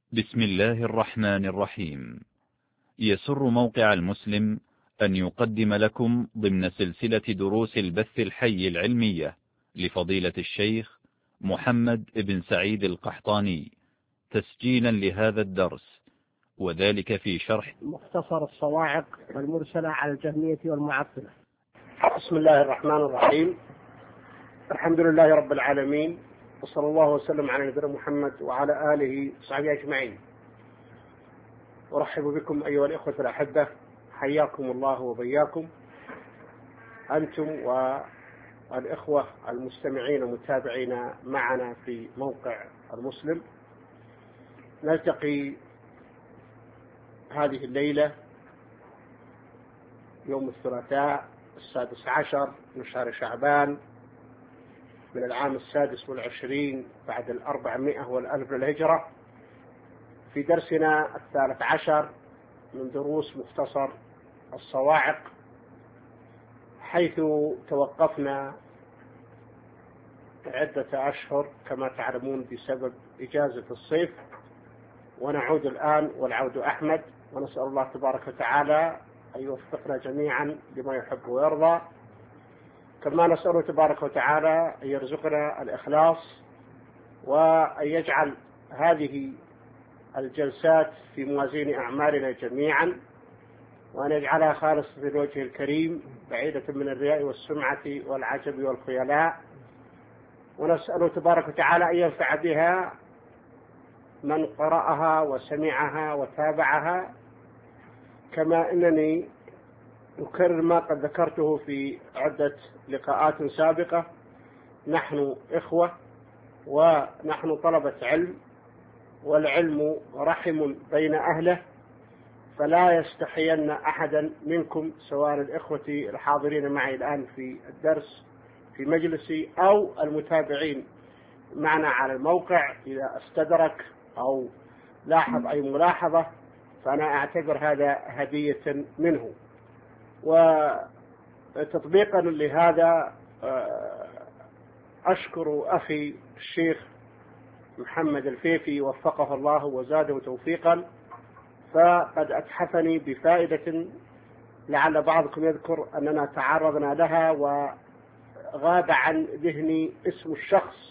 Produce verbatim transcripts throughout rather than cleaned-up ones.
بسم الله الرحمن الرحيم. يسر موقع المسلم أن يقدم لكم ضمن سلسلة دروس البث الحي العلمية لفضيلة الشيخ محمد بن سعيد القحطاني تسجيلا لهذا الدرس، وذلك في شرح مختصر الصواعق والمرسلة على الجهمية والمعطلة. بسم الله الرحمن الرحيم. الحمد لله رب العالمين، وصلى الله وسلم على نبينا محمد وعلى آله وصحبه أجمعين. أرحب بكم أيها الإخوة الأحبة، حياكم الله وبياكم أنتم والإخوة المستمعين ومتابعين معنا في موقع المسلم. نلتقي هذه الليلة يوم الثلاثاء السادس عشر من شهر شعبان من العام السادس والعشرين بعد الأربعمائة والألف للهجرة، في درسنا الثالث عشر من دروس مختصر الصواعق، حيث توقفنا عدة أشهر كما تعلمون بسبب إجازة الصيف، ونعود الآن والعود أحمد، ونسأل الله تبارك وتعالى أن يوفقنا جميعا لما يحب ويرضى، كما نسأله تبارك وتعالى أن يرزقنا الإخلاص، وأن يجعل هذه الجلسات في موازين أعمالنا جميعا، وأن يجعلها خالصة للوجه الكريم بعيدة من الرياء والسمعة والعجب والخيلاء، ونسأله تبارك وتعالى أن ينفع بها من قرأها وسمعها وتابعها، كما أنني أكرر ما قد ذكرته في عدة لقاءات سابقة. نحن إخوة ونحن طلبة علم، والعلم رحم بين أهله، فلا يستحين أحدا منكم سواء الإخوة الحاضرين معي الآن في الدرس في مجلسي أو المتابعين معنا على الموقع إذا استدرك أو لاحظ أي ملاحظة، فأنا أعتبر هذا هدية منه. وتطبيقا لهذا أشكر أخي الشيخ محمد الفيفي وفقه الله وزاده توفيقا، فقد أتحفني بفائدة لعل بعضكم يذكر أننا تعرضنا لها وغاب عن ذهني اسم الشخص،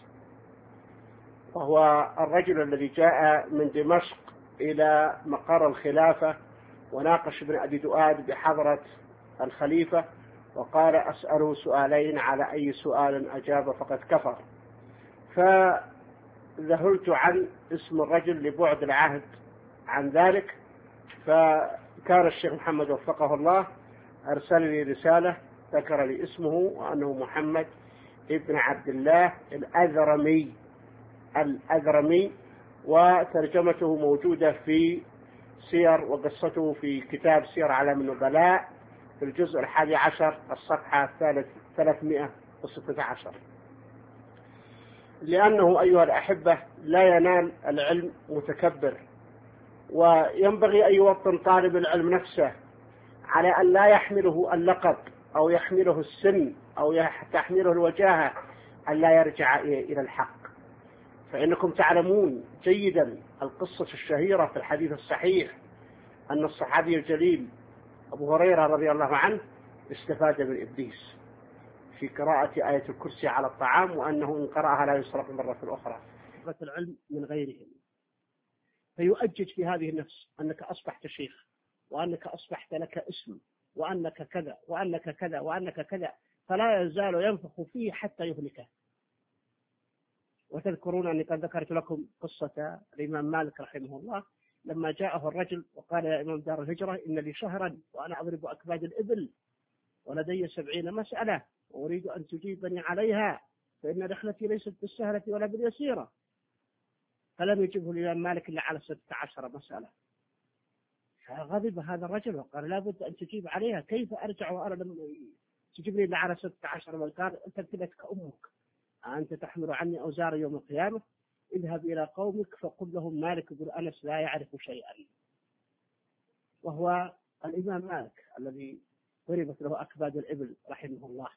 وهو الرجل الذي جاء من دمشق إلى مقر الخلافة وناقش ابن أبي دؤاد بحضرة الخليفة، وقال أسأله سؤالين على أي سؤال أجاب فقد كفر. فذهلت عن اسم الرجل لبعد العهد عن ذلك، فكان الشيخ محمد وفقه الله أرسل لي رسالة ذكر لي اسمه وأنه محمد ابن عبد الله الأذرمي الأذرمي وترجمته موجودة في سير، وقصته في كتاب سير أعلام النبلاء في الجزء الحادي عشر الصفحة ثلاثمائة وستة عشر. لأنه أيها الأحبة لا ينال العلم متكبر، وينبغي أن يوطن طالب العلم نفسه على أن لا يحمله اللقب أو يحمله السن أو تحمله الوجاهة أن لا يرجع إلى الحق. فإنكم تعلمون جيدا القصة الشهيرة في الحديث الصحيح أن الصحابي الجليل أبو هريرة رضي الله عنه استفاد من إبليس في قراءة آية الكرسي على الطعام، وأنه إن قرأها لا يسرق مرة أخرى. العلم من غيرهم، فيؤجج في هذه النفس أنك أصبحت شيخ، وأنك أصبحت لك اسم، وأنك كذا وأنك كذا وأنك كذا، فلا يزال ينفخ فيه حتى يهلكه. وتذكرون أني قد ذكرت لكم قصة الإمام مالك رحمه الله لما جاءه الرجل وقال يا إمام دار الهجرة إن لي شهرا وأنا أضرب أكباد الإبل ولدي سبعين مسألة وأريد أن تجيبني عليها، فإن رحلتي ليست بالسهلة ولا باليسيرة. فلم يجبه الإمام مالك إلا على ستة عشر مسألة. فغضب هذا الرجل وقال لا بد أن تجيب عليها، كيف أرجع وأنا لم تجيبني إلا على ستة عشر؟ قال أنت ابتلتك أمك، أنت تحمل عني أوزار يوم القيامة، اذهب إلى قومك فقل لهم مالك بن أنس لا يعرف شيئا. وهو الإمام مالك الذي ضربت له أكباد الإبل رحمه الله،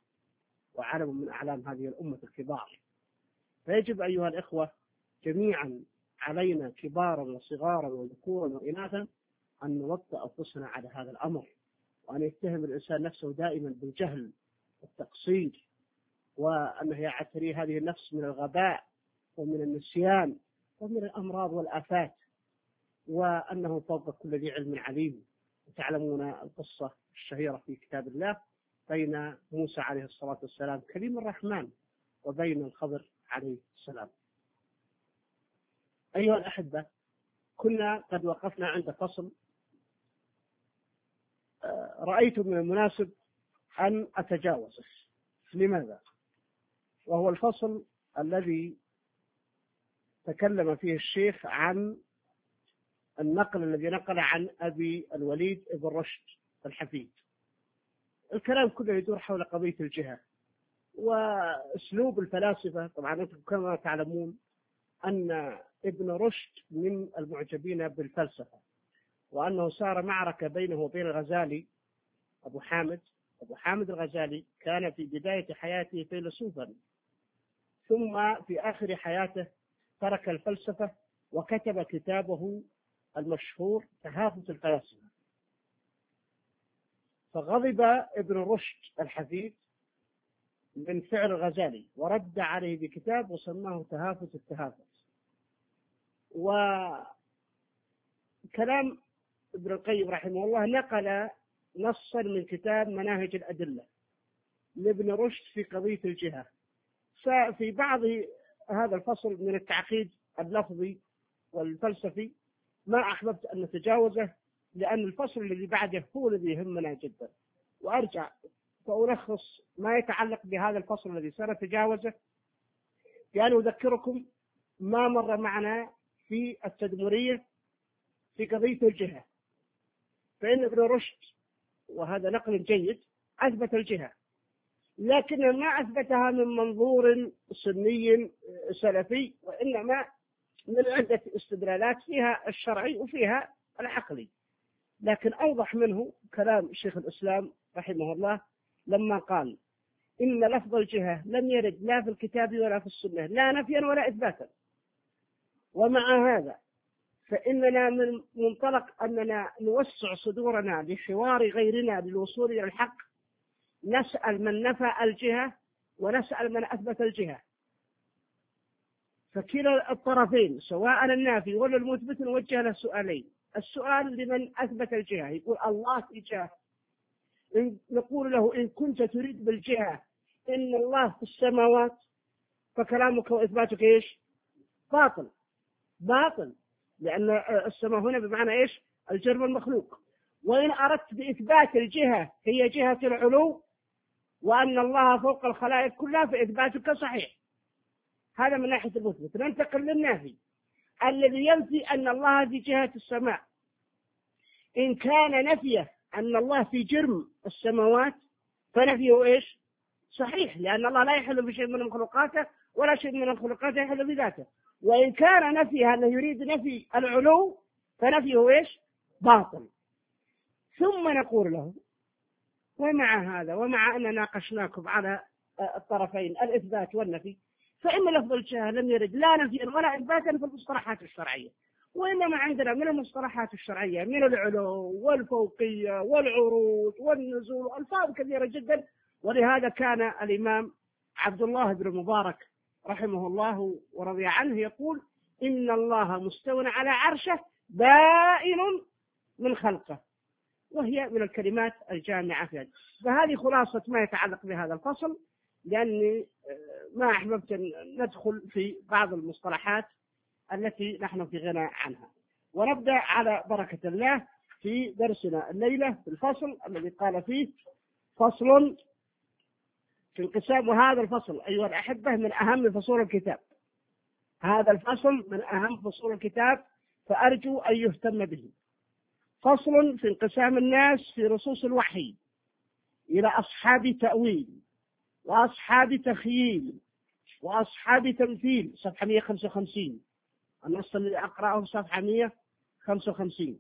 وعلم من أعلام هذه الأمة الكبار. فيجب أيها الإخوة جميعا علينا كبارا وصغارا وذكورا وإناثا أن نوطئ أنفسنا على هذا الأمر، وأن يتهم الإنسان نفسه دائما بالجهل والتقصير، وأنه يعتري هذه النفس من الغباء ومن النسيان ومن الأمراض والآفات، وأنه فوق كل ذي علم عليم. وتعلمون القصة الشهيرة في كتاب الله بين موسى عليه الصلاة والسلام كليم الرحمن وبين الخضر عليه السلام. أيها الأحبة، كنا قد وقفنا عند فصل رأيت من المناسب أن أتجاوزه. لماذا؟ وهو الفصل الذي تكلم فيه الشيخ عن النقل الذي نقل عن أبي الوليد بن رشد الحفيد. الكلام كله يدور حول قضية الجهة وأسلوب الفلاسفة. طبعا أنتم كما تعلمون أن ابن رشد من المعجبين بالفلسفة، وأنه صار معركة بينه وبين الغزالي أبو حامد. أبو حامد الغزالي كان في بداية حياته فيلسوفا، ثم في آخر حياته ترك الفلسفة وكتب كتابه المشهور تهافت الفلاسفة. فغضب ابن رشد الحفيد من فعل الغزالي ورد عليه بكتاب وسماه تهافت التهافت. وكلام ابن القيم رحمه الله نقل نصا من كتاب مناهج الأدلة لابن رشد في قضية الجهة. ففي بعض هذا الفصل من التعقيد اللفظي والفلسفي ما أحببت أن نتجاوزه، لأن الفصل الذي بعده هو الذي يهمنا جدا. وأرجع فألخص ما يتعلق بهذا الفصل الذي سنتجاوزه بأن أذكركم ما مر معنا في التدمرية في قضية الجهة. فإن ابن رشد، وهذا نقل جيد، أثبت الجهة، لكن ما أثبتها من منظور سني سلفي، وإنما من عدة استدلالات فيها الشرعي وفيها العقلي. لكن أوضح منه كلام شيخ الإسلام رحمه الله لما قال إن لفظ الجهة لم يرد لا في الكتاب ولا في السنة، لا نفيا ولا إثباتا. ومع هذا فإننا من منطلق أننا نوسع صدورنا لحوار غيرنا للوصول إلى الحق نسأل من نفى الجهة ونسأل من أثبت الجهة. فكلا الطرفين سواء النافي ولا المثبت نوجه له سؤالين. السؤال لمن أثبت الجهة يقول الله في جهة، نقول له إن كنت تريد بالجهة إن الله في السماوات فكلامك وإثباتك إيش؟ باطل باطل، لأن السماء هنا بمعنى إيش؟ الجرم المخلوق. وإن أردت بإثبات الجهة هي جهة العلو وأن الله فوق الخلائق كلها فإثباتك صحيح. هذا من ناحية المثبت. ننتقل للنافي الذي ينفي أن الله في جهة السماء. إن كان نفيه أن الله في جرم السماوات فنفيه إيش؟ صحيح، لأن الله لا يحل بشيء من مخلوقاته ولا شيء من المخلوقات يحل بذاته. وإن كان نفيه أنه يريد نفي العلو فنفيه إيش؟ باطل. ثم نقول له ومع هذا ومع أن ناقشناكم على الطرفين الإثبات والنفي، فإن لفظ الجهة لم يرد لا نفيا ولا إثباتا في المصطلحات الشرعية، وإنما عندنا من المصطلحات الشرعية من العلو والفوقية والعروج والنزول ألفاظ كثيرة جدا. ولهذا كان الإمام عبد الله بن مبارك رحمه الله ورضي عنه يقول إن الله مستوى على عرشه بائن من خلقه، وهي من الكلمات الجامعة في هذا. فهذه خلاصة ما يتعلق بهذا الفصل، لأني ما أحببت أن ندخل في بعض المصطلحات التي نحن في غنى عنها. ونبدأ على بركة الله في درسنا الليلة في الفصل الذي قال فيه فصل في انقسام. وهذا الفصل أيها الأحبة من أهم فصول الكتاب. هذا الفصل من أهم فصول الكتاب، فأرجو أن يهتم به. فصل في انقسام الناس في نصوص الوحي إلى أصحاب تأويل وأصحاب تخييل وأصحاب تمثيل. صفحة مئة وخمسة وخمسين، النص الذي أقرأه صفحة مئة وخمسة وخمسين.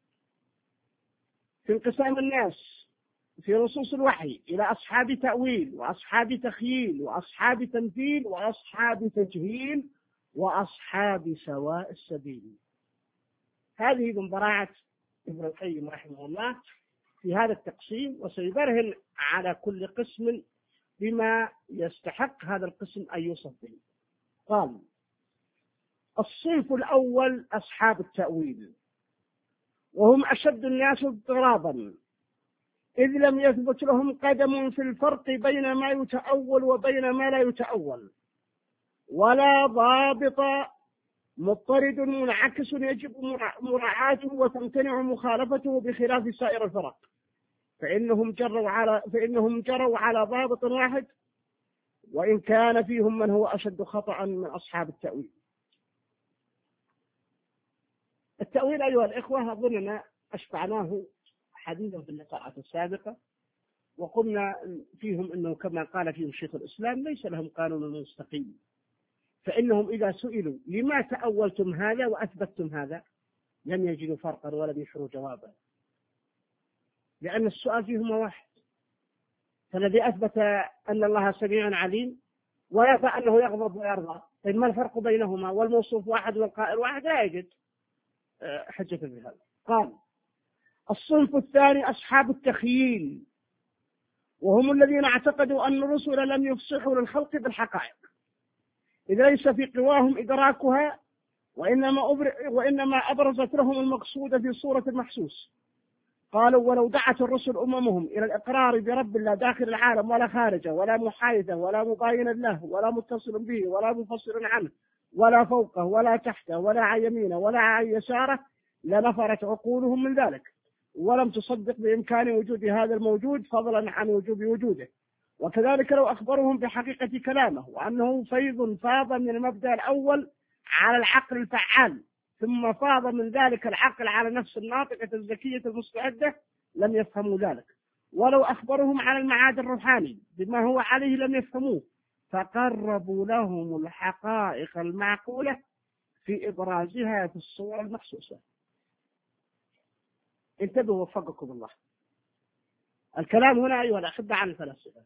في انقسام الناس في نصوص الوحي إلى أصحاب تأويل وأصحاب تخييل وأصحاب تمثيل وأصحاب تجهيل وأصحاب سواء السبيل. هذه من براعة ابن القيم رحمه الله في هذا التقسيم، وسيبرهن على كل قسم بما يستحق هذا القسم أن يوصف به. قال: الصنف الأول أصحاب التأويل، وهم أشد الناس اضطرابا، إذ لم يثبت لهم قدم في الفرق بين ما يتأول وبين ما لا يتأول، ولا ضابط مضطرد منعكس يجب مراعاته وتمتنع مخالفته بخلاف سائر الفرق، فإنهم جروا على فإنهم جروا على ضابط واحد، وإن كان فيهم من هو أشد خطأ من أصحاب التأويل. التأويل أيها الإخوة أظننا أشبعناه حديثا في اللقاءات السابقة، وقلنا فيهم أنه كما قال فيهم شيخ الإسلام ليس لهم قانون مستقيم، فإنهم إذا سئلوا لما تأولتم هذا وأثبتتم هذا لم يجدوا فرقا ولم يشروا جوابا، لأن السؤال فيهما واحد. فالذي أثبت أن الله سميع عليم ويرضى أنه يغضب ويرضى، طيب ما الفرق بينهما والموصوف واحد والقائل واحد؟ لا يجد حجة في هذا. قال: الصنف الثاني أصحاب التخييل، وهم الذين اعتقدوا أن الرسل لم يفصحوا للخلق بالحقائق، إذ ليس في قواهم إدراكها، وإنما, وإنما أبرزت لهم المقصود في صورة المحسوس. قالوا: ولو دعت الرسل أممهم إلى الإقرار برب لا داخل العالم ولا خارجه، ولا محايدا ولا مباينا له، ولا متصل به ولا منفصل عنه، ولا فوقه ولا تحته ولا عن يمينه ولا عن يساره، لنفرت عقولهم من ذلك، ولم تصدق بإمكان وجود هذا الموجود فضلا عن وجوب وجوده. وكذلك لو أخبرهم بحقيقة كلامه وأنه فيض فاض من المبدأ الأول على العقل الفعال، ثم فاض من ذلك العقل على نفس الناطقة الذكية المستعدة، لم يفهموا ذلك. ولو أخبرهم عن المعاد الروحاني بما هو عليه لم يفهموه، فقربوا لهم الحقائق المعقولة في إبرازها في الصور المحسوسة. انتبهوا وفقكم الله. الكلام هنا أيها الأحبة عن الفلاسفة،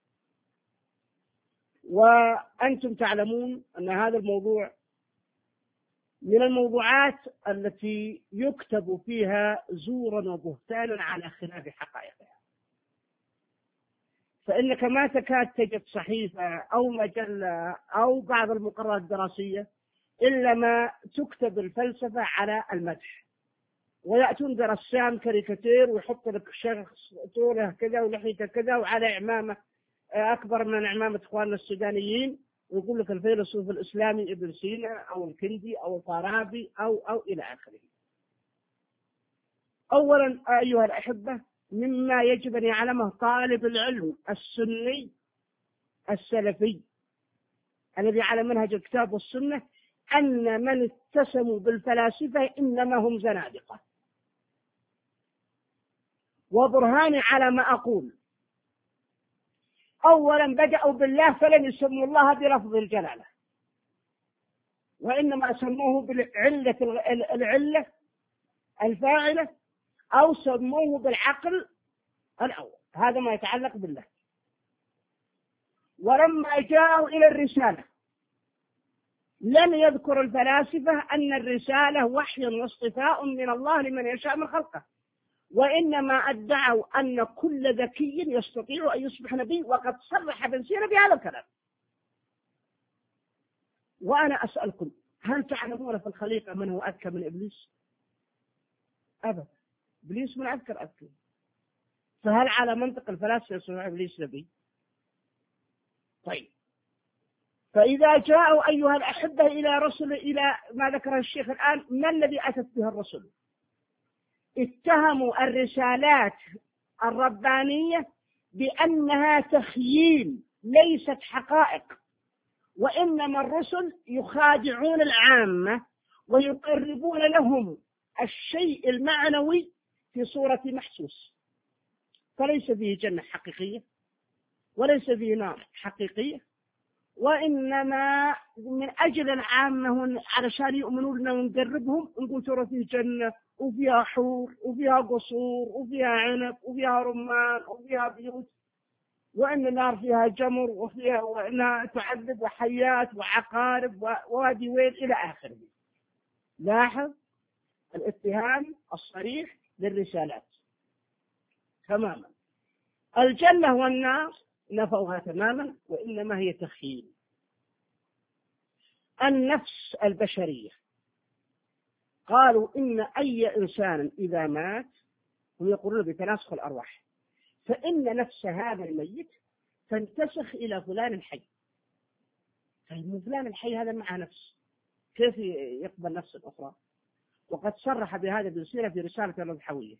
وأنتم تعلمون أن هذا الموضوع من الموضوعات التي يكتب فيها زورا وبهتانا على خلاف حقائقها، فإنك ما تكاد تجد صحيفة أو مجلة أو بعض المقررات الدراسية إلا ما تكتب الفلسفة على المدح، ويأتون برسام كاريكاتير ويحط لك شخص طوله كذا ولحيته كذا وعلى عمامة أكبر من عمامة إخواننا السودانيين، ويقول لك الفيلسوف الإسلامي ابن سينا أو الكندي أو الفارابي أو أو إلى آخره. أولا أيها الأحبة، مما يجب أن يعلمه طالب العلم السني السلفي الذي على منهج الكتاب والسنة أن من اتسموا بالفلاسفة إنما هم زنادقة. وبرهاني على ما أقول: أولا بدأوا بالله فلم يسموا الله بلفظ الجلالة، وإنما سموه بالعلة العلة الفاعلة، أو سموه بالعقل الأول. هذا ما يتعلق بالله. ولما جاءوا إلى الرسالة لم يذكر الفلاسفة أن الرسالة وحي واصطفاء من الله لمن يشاء من خلقه، وإنما ادعوا أن كل ذكي يستطيع أن يصبح نبي، وقد صرح ابن سينا بهذا الكلام. وأنا أسألكم: هل تعلمون في الخليقة من هو أذكى من إبليس؟ أبدا، إبليس من أذكى أذكى. فهل على منطق الفلاسفة يصبح إبليس نبي؟ طيب، فإذا جاءوا أيها الأحبة إلى رسل إلى ما ذكره الشيخ الآن، ما الذي أتت به الرسل؟ اتهموا الرسالات الربانية بأنها تخييل ليست حقائق، وإنما الرسل يخادعون العامة ويقربون لهم الشيء المعنوي في صورة محسوس، فليس فيه جنة حقيقية وليس فيه نار حقيقية، وإنما من أجل العامة علشان يؤمنون لنا ونقربهم نقول ترى فيه جنة وفيها حور وفيها قصور وفيها عنب وفيها رمان وفيها بيوت، وأن النار فيها جمر وفيها وأنها تعذب وحيات وعقارب ووادي ويل إلى آخره. لاحظ الاتهام الصريح للرسالات تماما. الجنة والنار نفوها تماما، وإنما هي تخيل. النفس البشرية قالوا إن أي إنسان إذا مات، هم يقولون بتناسخ الأرواح، فإن نفس هذا الميت تنتسخ إلى فلان الحي. فإن فلان الحي هذا معه نفس، كيف يقبل نفس الأخرى؟ وقد صرح بهذا ابن سينا في رسالة الأضحوية.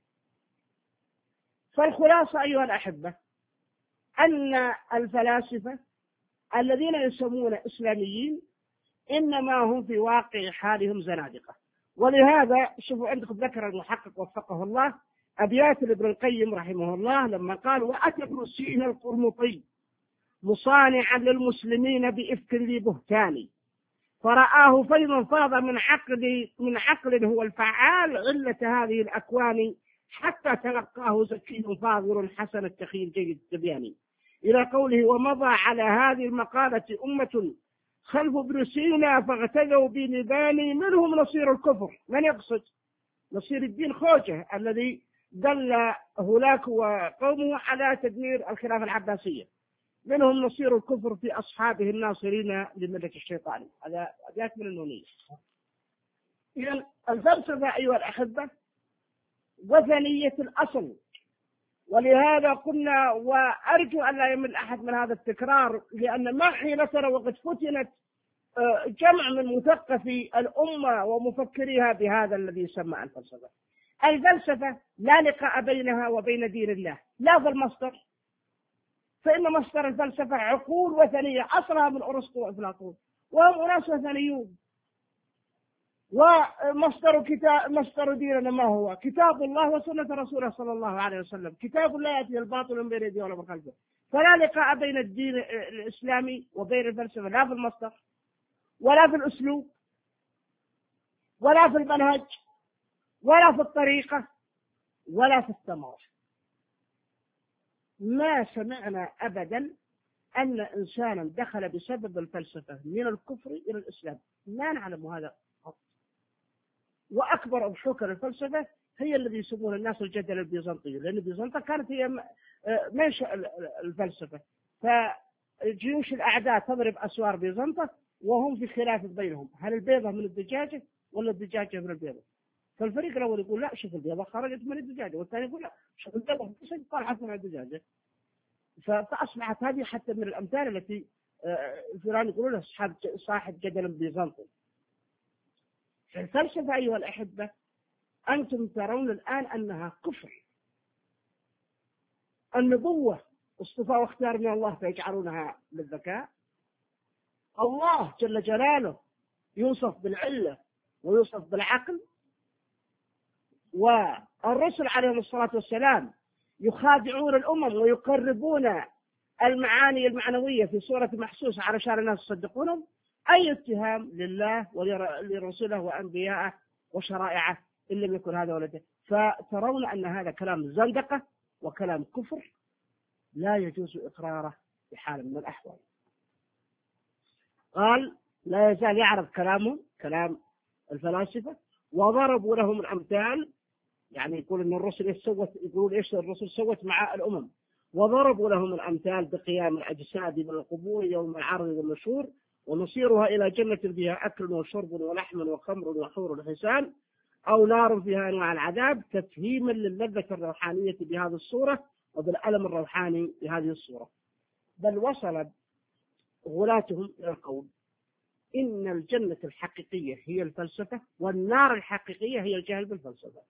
فالخلاصة أيها الأحبة أن الفلاسفة الذين يسمون إسلاميين إنما هم في واقع حالهم زنادقة. ولهذا شوفوا عندكم ذكر المحقق وفقه الله أبيات لابن القيم رحمه الله لما قال: وأتى ابن سينا القرمطي مصانعا للمسلمين بإفك ذي بهتان، فرآه فيضا فاض من عقل من عقل هو الفعال علة هذه الأكوان، حتى تلقاه زكي فاضل حسن التخيل جيد التبيان، إلى قوله: ومضى على هذه المقالة أمة خلف ابن سينا فاغتدوا بلباني، منهم نصير الكفر. من يقصد؟ نصير الدين خوجة الذي دل هولاك وقومه على تدمير الخلافة العباسية. منهم نصير الكفر في أصحابه الناصرين لملة الشيطان. هذا أبيات من النونية. إذن الفلسفة أيها الأحبة وثنية الأصل، ولهذا قلنا وأرجو أن لا يمل أحد من هذا التكرار، لأن ما حيلتنا وقد فتنت جمع من مثقفي الأمة ومفكريها بهذا الذي يسمى الفلسفة. الفلسفة لا لقاء بينها وبين دين الله، لا في المصدر، فإن مصدر الفلسفة عقول وثنية أصلها من أرسطو وأفلاطون، وهم أناس وثنيون. ومصدر كتاب مصدر ديننا ما هو؟ كتاب الله وسنة رسوله صلى الله عليه وسلم. كتاب لا يأتي الباطل من بين يديه ولا من خلفه. فلا لقاء بين الدين الإسلامي وبين الفلسفة، لا في المصدر ولا في الأسلوب ولا في المنهج ولا في الطريقة ولا في الثمرة. ما سمعنا أبدا أن إنسانا دخل بسبب الفلسفة من الكفر إلى الإسلام، ما نعلم هذا. وأكبر أضحوك الفلسفة هي الذي يسمون الناس الجدل البيزنطي، لأن بيزنطة كانت هي منشأ الفلسفة. فجيوش الأعداء تضرب أسوار بيزنطة وهم في خلاف بينهم، هل البيضة من الدجاجة ولا الدجاجة من البيضة؟ فالفريق الأول يقول لا، شوف البيضة خرجت من الدجاجة، والثاني يقول لا، شوف البيضة طلعت من الدجاجة. فأصبحت هذه حتى من الأمثال التي الفيران يقولون لها صاحب جدل بيزنطي. الفلسفة أيها الأحبة أنتم ترون الآن أنها كفر. النبوة اصطفاء واختيار من الله فيجعلونها للذكاء. الله جل جلاله يوصف بالعلة ويوصف بالعقل، والرسل عليهم الصلاة والسلام يخادعون الأمم ويقربون المعاني المعنوية في صورة محسوسة علشان الناس يصدقونهم. أي اتهام لله ولرسله وأنبيائه وشرائعه إن لم يكن هذا ولده. فترون أن هذا كلام زندقة وكلام كفر لا يجوز إقراره بحال من الأحوال. قال لا يزال يعرف كلامهم كلام الفلاسفة، وضربوا لهم الأمثال، يعني يقول أن الرسل سوت، يقول إيش الرسل سوت مع الأمم، وضربوا لهم الأمثال بقيام الأجساد من القبور يوم العرض والنشور، ونصيرها إلى جنة فيها أكل وشرب ولحم وخمر وحور وحسان، أو نار فيها أنواع العذاب، تفهيما للذة الروحانية بهذه الصورة وبالألم الروحاني بهذه الصورة. بل وصل غلاتهم إلى القول إن الجنة الحقيقية هي الفلسفة، والنار الحقيقية هي الجهل بالفلسفة.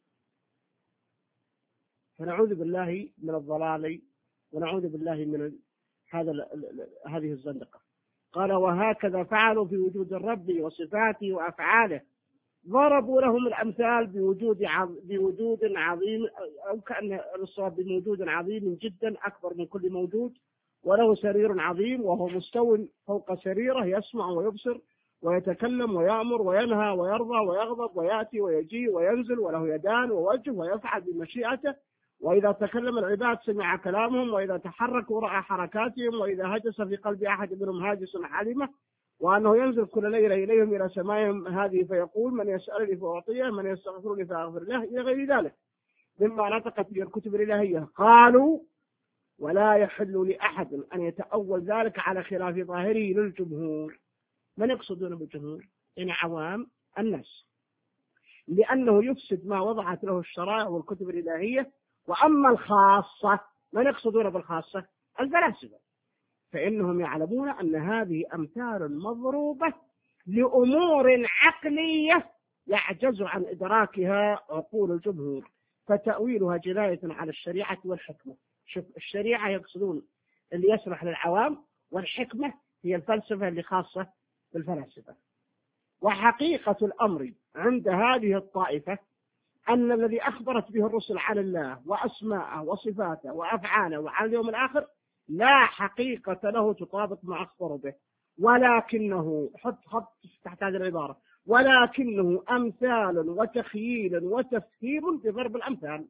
فنعوذ بالله من الضلال ونعوذ بالله من هذا هذه الزندقة. قال وهكذا فعلوا في وجود الرب وصفاته وأفعاله، ضربوا لهم الأمثال بوجود بوجود عظيم، أو كأن الصواب بوجود عظيم جدا أكبر من كل موجود، وله سرير عظيم وهو مستو فوق سريره، يسمع ويبصر ويتكلم ويأمر وينهى ويرضى ويغضب ويأتي ويجيء وينزل، وله يدان ووجه ويفعل بمشيئته، وإذا تكلم العباد سمع كلامهم، وإذا تحركوا رأى حركاتهم، وإذا هجس في قلب أحد منهم هاجس علمه، وأنه ينزل كل ليلة إليهم إلى سمائهم هذه فيقول من يسألني فأعطيه، من يستغفرني فأغفر له، إلى غير ذلك مما نطقت به الكتب الإلهية. قالوا ولا يحل لأحد أن يتأول ذلك على خلاف ظاهره للجمهور. من يقصدون بالجمهور؟ إن عوام الناس، لأنه يفسد ما وضعت له الشرائع والكتب الإلهية. وأما الخاصة، من يقصدون بالخاصة؟ الفلاسفة، فإنهم يعلمون أن هذه أمثال مضروبة لأمور عقلية يعجز عن إدراكها عقول الجمهور، فتأويلها جناية على الشريعة والحكمة. شوف، الشريعة يقصدون اللي يسمح للعوام، والحكمة هي الفلسفة اللي خاصة بالفلاسفة. وحقيقة الأمر عند هذه الطائفة أن الذي أخبرت به الرسل عن الله وأسماءه وصفاته وأفعاله وعن اليوم الآخر لا حقيقة له تطابق ما أخبروا به، ولكنه، حط خط تحت هذه العبارة، ولكنه أمثال وتخييل وتفهيم بضرب الأمثال.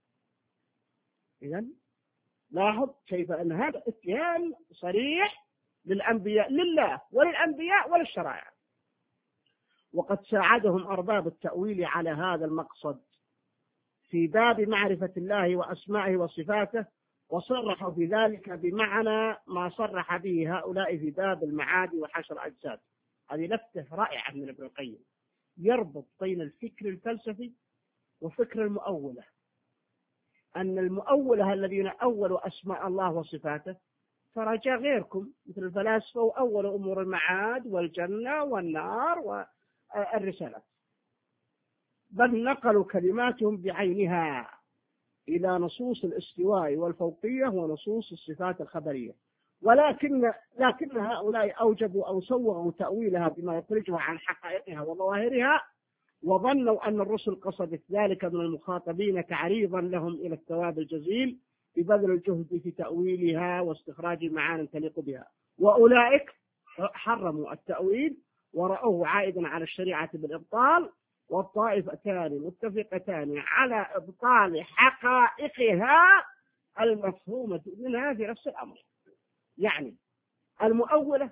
إذن لاحظ كيف أن هذا اتهام صريح للأنبياء، لله وللأنبياء وللشرائع. وقد ساعدهم أرباب التأويل على هذا المقصد في باب معرفة الله وأسمائه وصفاته، وصرحوا في ذلك بمعنى ما صرح به هؤلاء في باب المعاد وحشر الأجساد. هذه لفتة رائعة من ابن القيم، يربط بين الفكر الفلسفي وفكر المؤولة. أن المؤولة الذين أولوا أسماء الله وصفاته ترى جاء غيركم مثل الفلاسفة وأولوا أمور المعاد والجنة والنار والرسالة، بل نقلوا كلماتهم بعينها إلى نصوص الاستواء والفوقية ونصوص الصفات الخبرية. ولكن لكن هؤلاء أوجبوا أو سوغوا تأويلها بما يخرجها عن حقائقها وظواهرها، وظنوا أن الرسل قصدت ذلك من المخاطبين تعريضا لهم إلى الثواب الجزيل ببذل الجهد في تأويلها واستخراج معان تليق بها. وأولئك حرموا التأويل ورأوه عائدا على الشريعة بالإبطال، والطائفتان متفقتان على إبطال حقائقها المفهومة منها في نفس الأمر. يعني المؤولة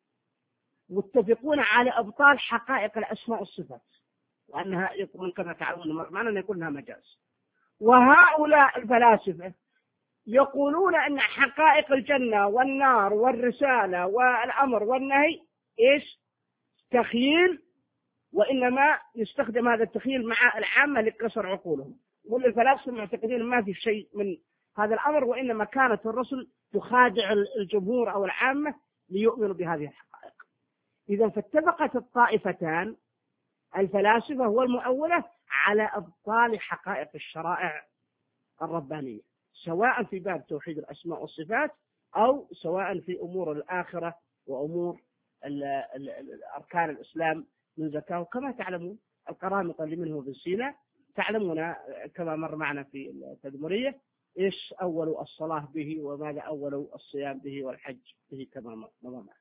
متفقون على إبطال حقائق الأسماء والصفات، وأنها يكون كما تعلمون معنى أن يكون لها مجاز. وهؤلاء الفلاسفة يقولون أن حقائق الجنة والنار والرسالة والأمر والنهي إيش؟ تخيل، وإنما يستخدم هذا التخيل مع العامة لكسر عقولهم. والفلاسفة معتقدين ما في شيء من هذا الأمر، وإنما كانت الرسل تخادع الجمهور أو العامة ليؤمنوا بهذه الحقائق. إذا فاتفقت الطائفتان الفلاسفة والمؤولة على إبطال حقائق الشرائع الربانية، سواء في باب توحيد الأسماء والصفات أو سواء في أمور الآخرة وأمور أركان الإسلام من زكاة. كما تعلمون القرامطة اللي منه في سيناء تعلمون كما مر معنا في التدمرية إيش أولوا الصلاة به وماذا أولوا الصيام به والحج به كما مر معنا.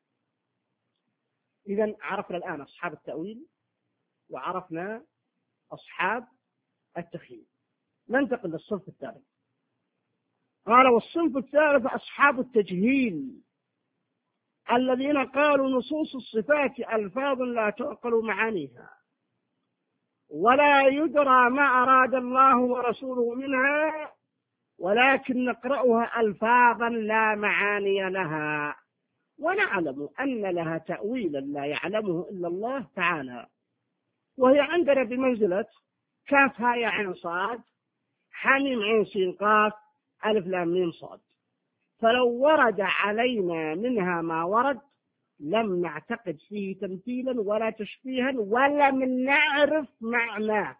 إذن عرفنا الآن أصحاب التأويل وعرفنا أصحاب التخييل. ننتقل للصنف الثالث. قال والصنف الثالث أصحاب التجهيل الذين قالوا نصوص الصفات ألفاظ لا تعقل معانيها ولا يدرى ما أراد الله ورسوله منها، ولكن نقرأها ألفاظا لا معاني لها، ونعلم أن لها تأويلا لا يعلمه إلا الله تعالى، وهي عندنا بمنزلة كاف هاء عين صاد حميم عين سين قاف ألف لام ميم صاد. فلو ورد علينا منها ما ورد لم نعتقد فيه تمثيلا ولا تشبيها ولم نعرف معناه،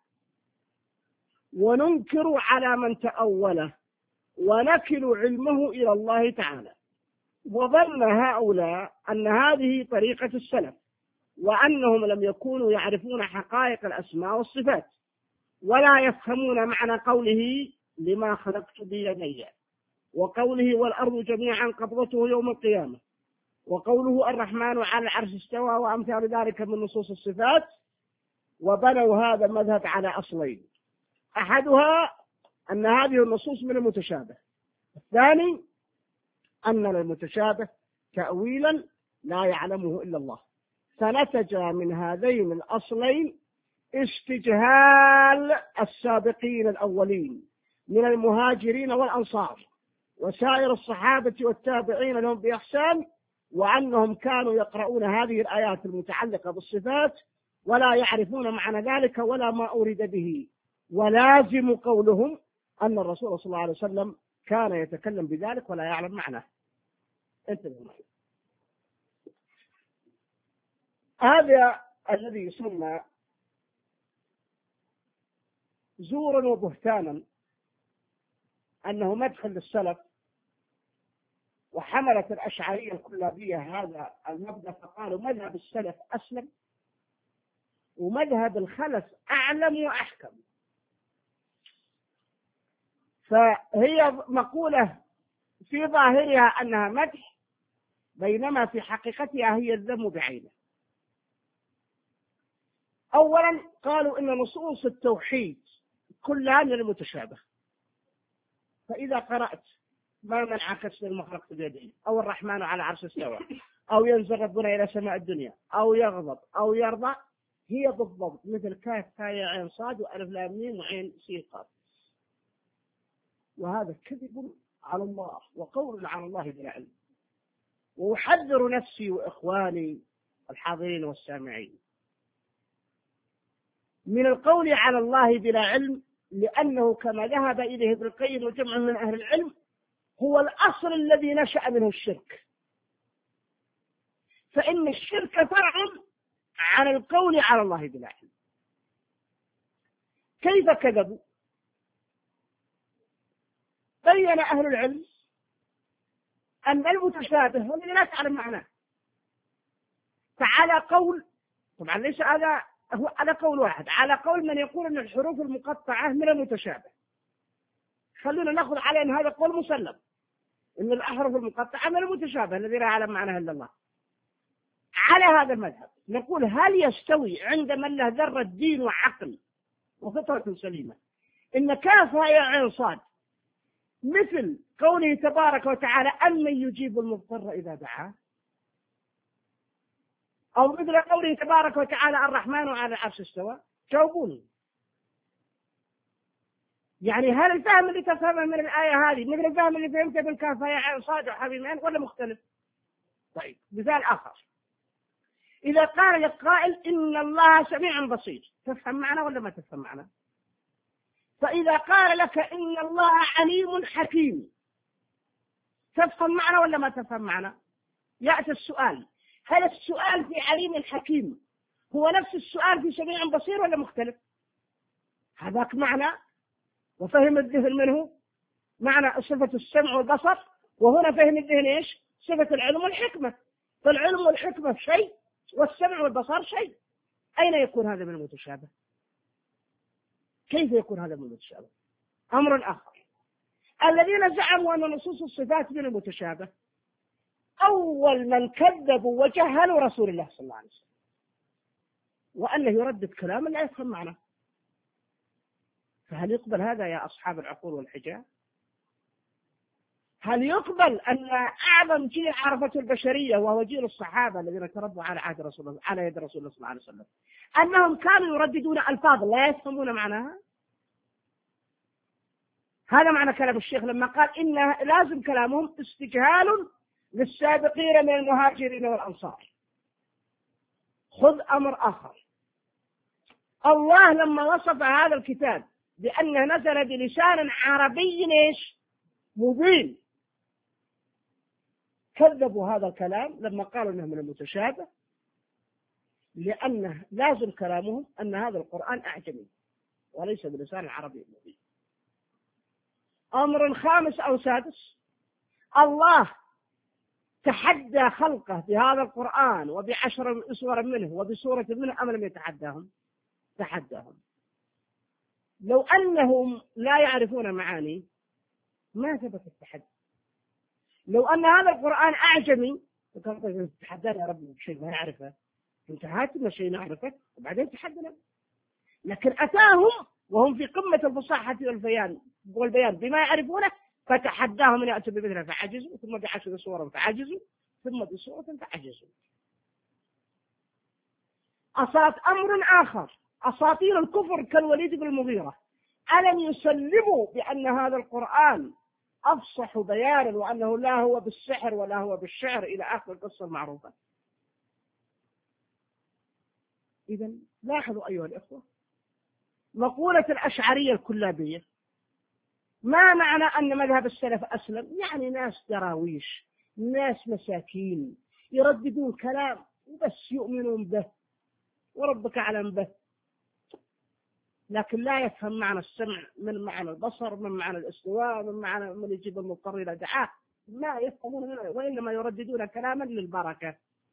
وننكر على من تأوله ونكل علمه إلى الله تعالى. وظن هؤلاء أن هذه طريقة السلف، وأنهم لم يكونوا يعرفون حقائق الأسماء والصفات ولا يفهمون معنى قوله لما خلقت بيدي، وقوله والأرض جميعا قبضته يوم القيامة، وقوله الرحمن على العرش استوى، وأمثال ذلك من نصوص الصفات. وبنوا هذا المذهب على أصلين: أحدها أن هذه النصوص من المتشابه. الثاني أن المتشابه تأويلا لا يعلمه إلا الله. فنتج من هذين الأصلين استجهال السابقين الأولين من المهاجرين والأنصار وسائر الصحابة والتابعين لهم بإحسان، وأنهم كانوا يقرؤون هذه الآيات المتعلقة بالصفات ولا يعرفون معنى ذلك ولا ما أريد به، ولازم قولهم أن الرسول صلى الله عليه وسلم كان يتكلم بذلك ولا يعلم معناه. انتبهوا معي. هذا الذي يسمى زورا وبهتانا أنه مدخل للسلف، وحملت الأشعرية الكلابية هذا المبدأ فقالوا مذهب السلف أسلم ومذهب الخلف أعلم وأحكم. فهي مقولة في ظاهرها أنها مدح، بينما في حقيقتها هي الذم بعينه. أولا قالوا إن نصوص التوحيد كلها من المتشابه، فإذا قرأت ما منعك تسل المخلوق بيده، أو الرحمن على عرش استوى، أو ينزل ربنا إلى سماء الدنيا، أو يغضب أو يرضى، هي بالضبط مثل كاف تاء عين صاد وألف لام ميم وعين سين قاف. وهذا كذب على الله وقول على الله بلا علم. وأحذر نفسي وإخواني الحاضرين والسامعين من القول على الله بلا علم، لأنه كما ذهب إليه ابن القيم وجمع من أهل العلم هو الأصل الذي نشأ منه الشرك. فإن الشرك فرع عن القول على الله بلا علم. كيف كذبوا؟ بين أهل العلم أن المتشابه هو الذي لا تعلم معناه. فعلى قول، طبعا ليس هذا هو على قول واحد، على قول من يقول أن الحروف المقطعة من المتشابه، خلونا نأخذ على أن هذا قول مسلم، أن الأحرف المقطعة من المتشابه الذي لا يعلم معناه إلا الله. على هذا المذهب نقول هل يستوي عند من له ذرة دين وعقل وفطرة سليمة إن كاف يا عين صاد مثل قوله تبارك وتعالى أمن يجيب المضطر إذا دعاه، أو مثل قوله تبارك وتعالى الرحمن على العرش استوى؟ جاوبوني. يعني هل الفهم اللي تفهمه من الآية هذه مثل الفهم اللي فهمته بالكاف يا عين صاد وحبيبين ولا مختلف؟ طيب مثال آخر، إذا قال القائل إن الله سميع بصير، تفهم معنا ولا ما تفهم معنا؟ فإذا قال لك إن الله عليم حكيم، تفهم معنا ولا ما تفهم معنا؟ يأتي السؤال، هل السؤال في عليم حكيم هو نفس السؤال في سميع بصير ولا مختلف؟ هذاك معنى وفهم الذهن منه معنى صفة السمع والبصر، وهنا فهم الذهن إيش؟ صفة العلم والحكمة. فالعلم والحكمة شيء والسمع والبصر شيء. أين يكون هذا من المتشابه؟ كيف يكون هذا من المتشابه؟ أمر آخر، الذين زعموا أن نصوص الصفات من المتشابه أول من كذبوا وجهلوا رسول الله صلى الله عليه وسلم، وأنه يردد كلاما لا يفهم معناه. فهل يقبل هذا يا أصحاب العقول والحجاب؟ هل يقبل أن أعظم جيل عرفته البشرية وهو جيل الصحابة الذين تربوا على عهد رسول الله على يد رسول الله صلى الله عليه وسلم أنهم كانوا يرددون ألفاظ لا يفهمون معناها؟ هذا معنى كلام الشيخ لما قال إن لازم كلامهم استجهال للسابقين من المهاجرين والأنصار. خذ أمر آخر، الله لما وصف هذا الكتاب بأنه نزل بلسان عربي إيش؟ مبين، كذبوا هذا الكلام لما قالوا انه من المتشابه، لانه لازم كلامهم ان هذا القرآن اعجمي وليس بلسان عربي مبين. امر خامس او سادس، الله تحدى خلقه بهذا القرآن وبعشر اسور منه وبسورة منه ام لم يتحداهم؟ تحداهم. لو انهم لا يعرفون معاني ما ثبت التحدي. لو أن هذا القرآن أعجمي تحدانا يا رب بشيء ما نعرفه، انت هاتنا شيء نعرفه وبعدين تحدنا. لكن أتاهم وهم في قمة الفصاحة والبيان والبيان بما يعرفونه، فتحداهم أن يأتوا بمثله فعجزوا، ثم بعشر صور فعجزوا، ثم بصورة فعجزوا. أصات أمر آخر، أساطير الكفر كالوليد بن المغيرة، ألم يسلموا بأن هذا القرآن أفصح بيانا وأنه لا هو بالسحر ولا هو بالشعر إلى آخر القصة المعروفة. إذن لاحظوا أيها الإخوة، مقولة الأشعرية الكلابية، ما معنى أن مذهب السلف أسلم؟ يعني ناس دراويش، ناس مساكين يرددون كلام بس يؤمنون به وربك أعلم به، لكن لا يفهم معنى السمع من معنى البصر، من معنى الاستواء، من معنى من يجيب المضطر إلى دعاء، ما يفهمون، وإنما يرددون كلاما للبركة.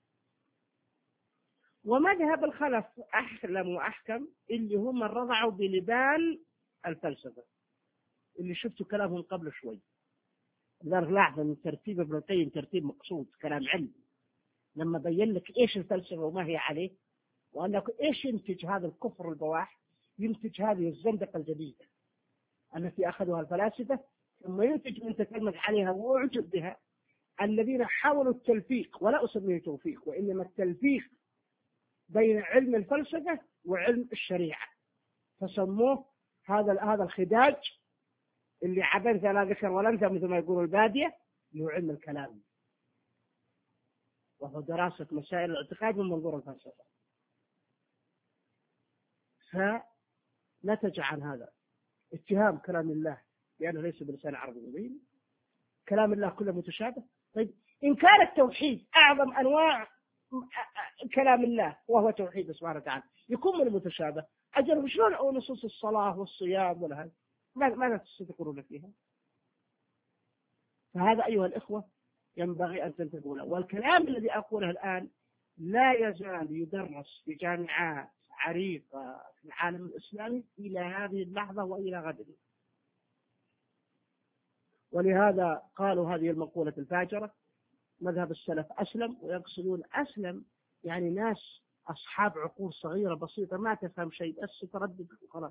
ومذهب الخلف أحلم وأحكم، اللي هم رضعوا بلبان الفلسفة، اللي شفتوا كلامهم قبل شوي. لذلك لاحظ أن ترتيب ابن القيم ترتيب مقصود، كلام علم، لما بين لك إيش الفلسفة وما هي عليه، وأنك إيش ينتج هذا الكفر البواح، ينتج هذه الزندقة الجديدة التي أخذها الفلاسفة، ثم ينتج من تكلم عليها وأعجب بها الذين حاولوا التلفيق، ولا أسميه توفيق وإنما التلفيق بين علم الفلسفة وعلم الشريعة، فسموه هذا هذا الخداج اللي عبث لا ذكر ولا انثى مثل ما يقول البادية، اللي هو علم الكلام، وهو دراسة مسائل الاعتقاد من منظور الفلسفة. فنتج عن هذا اتهام كلام الله لأنه ليس بلسان عربي مبين، كلام الله كله متشابه. طيب إن كان التوحيد أعظم أنواع كلام الله وهو توحيد سبحانه وتعالى يكون من المتشابه، أجل شلون أو نصوص الصلاة والصيام ولا هذا ماذا تستذكرون فيها؟ فهذا أيها الإخوة ينبغي أن تنتبهوا له. والكلام الذي أقوله الآن لا يزال يدرس في جامعات عريقة في العالم الإسلامي إلى هذه اللحظة وإلى غد. ولهذا قالوا هذه المقولة الفاجرة مذهب السلف أسلم، ويقصدون أسلم يعني ناس أصحاب عقول صغيرة بسيطة ما تفهم شيء بس تردد وخلاص.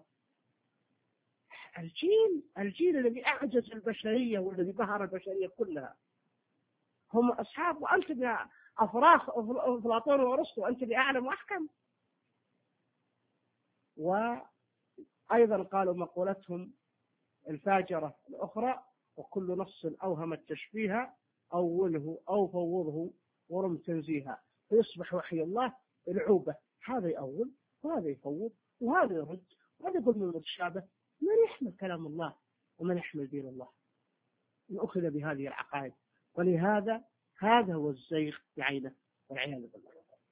الجيل الجيل الذي أعجز البشرية والذي بهر البشرية كلها هم أصحاب، وأنت يا أفراخ أفلاطون وأرسطو أنت بأعلم وأحكم. وأيضا قالوا مقولتهم الفاجرة الأخرى وكل نص أوهم التشبيه أوله أو فوضه ورم تنزيها، فيصبح وحي الله العوبة، هذا يأول وهذا يفوض وهذا يرد وهذا يقول من المتشابه. من يحمل كلام الله ومن يحمل دين الله؟ من أخذ بهذه العقائد. ولهذا هذا هو الزيغ بعينه والعياذ بالله.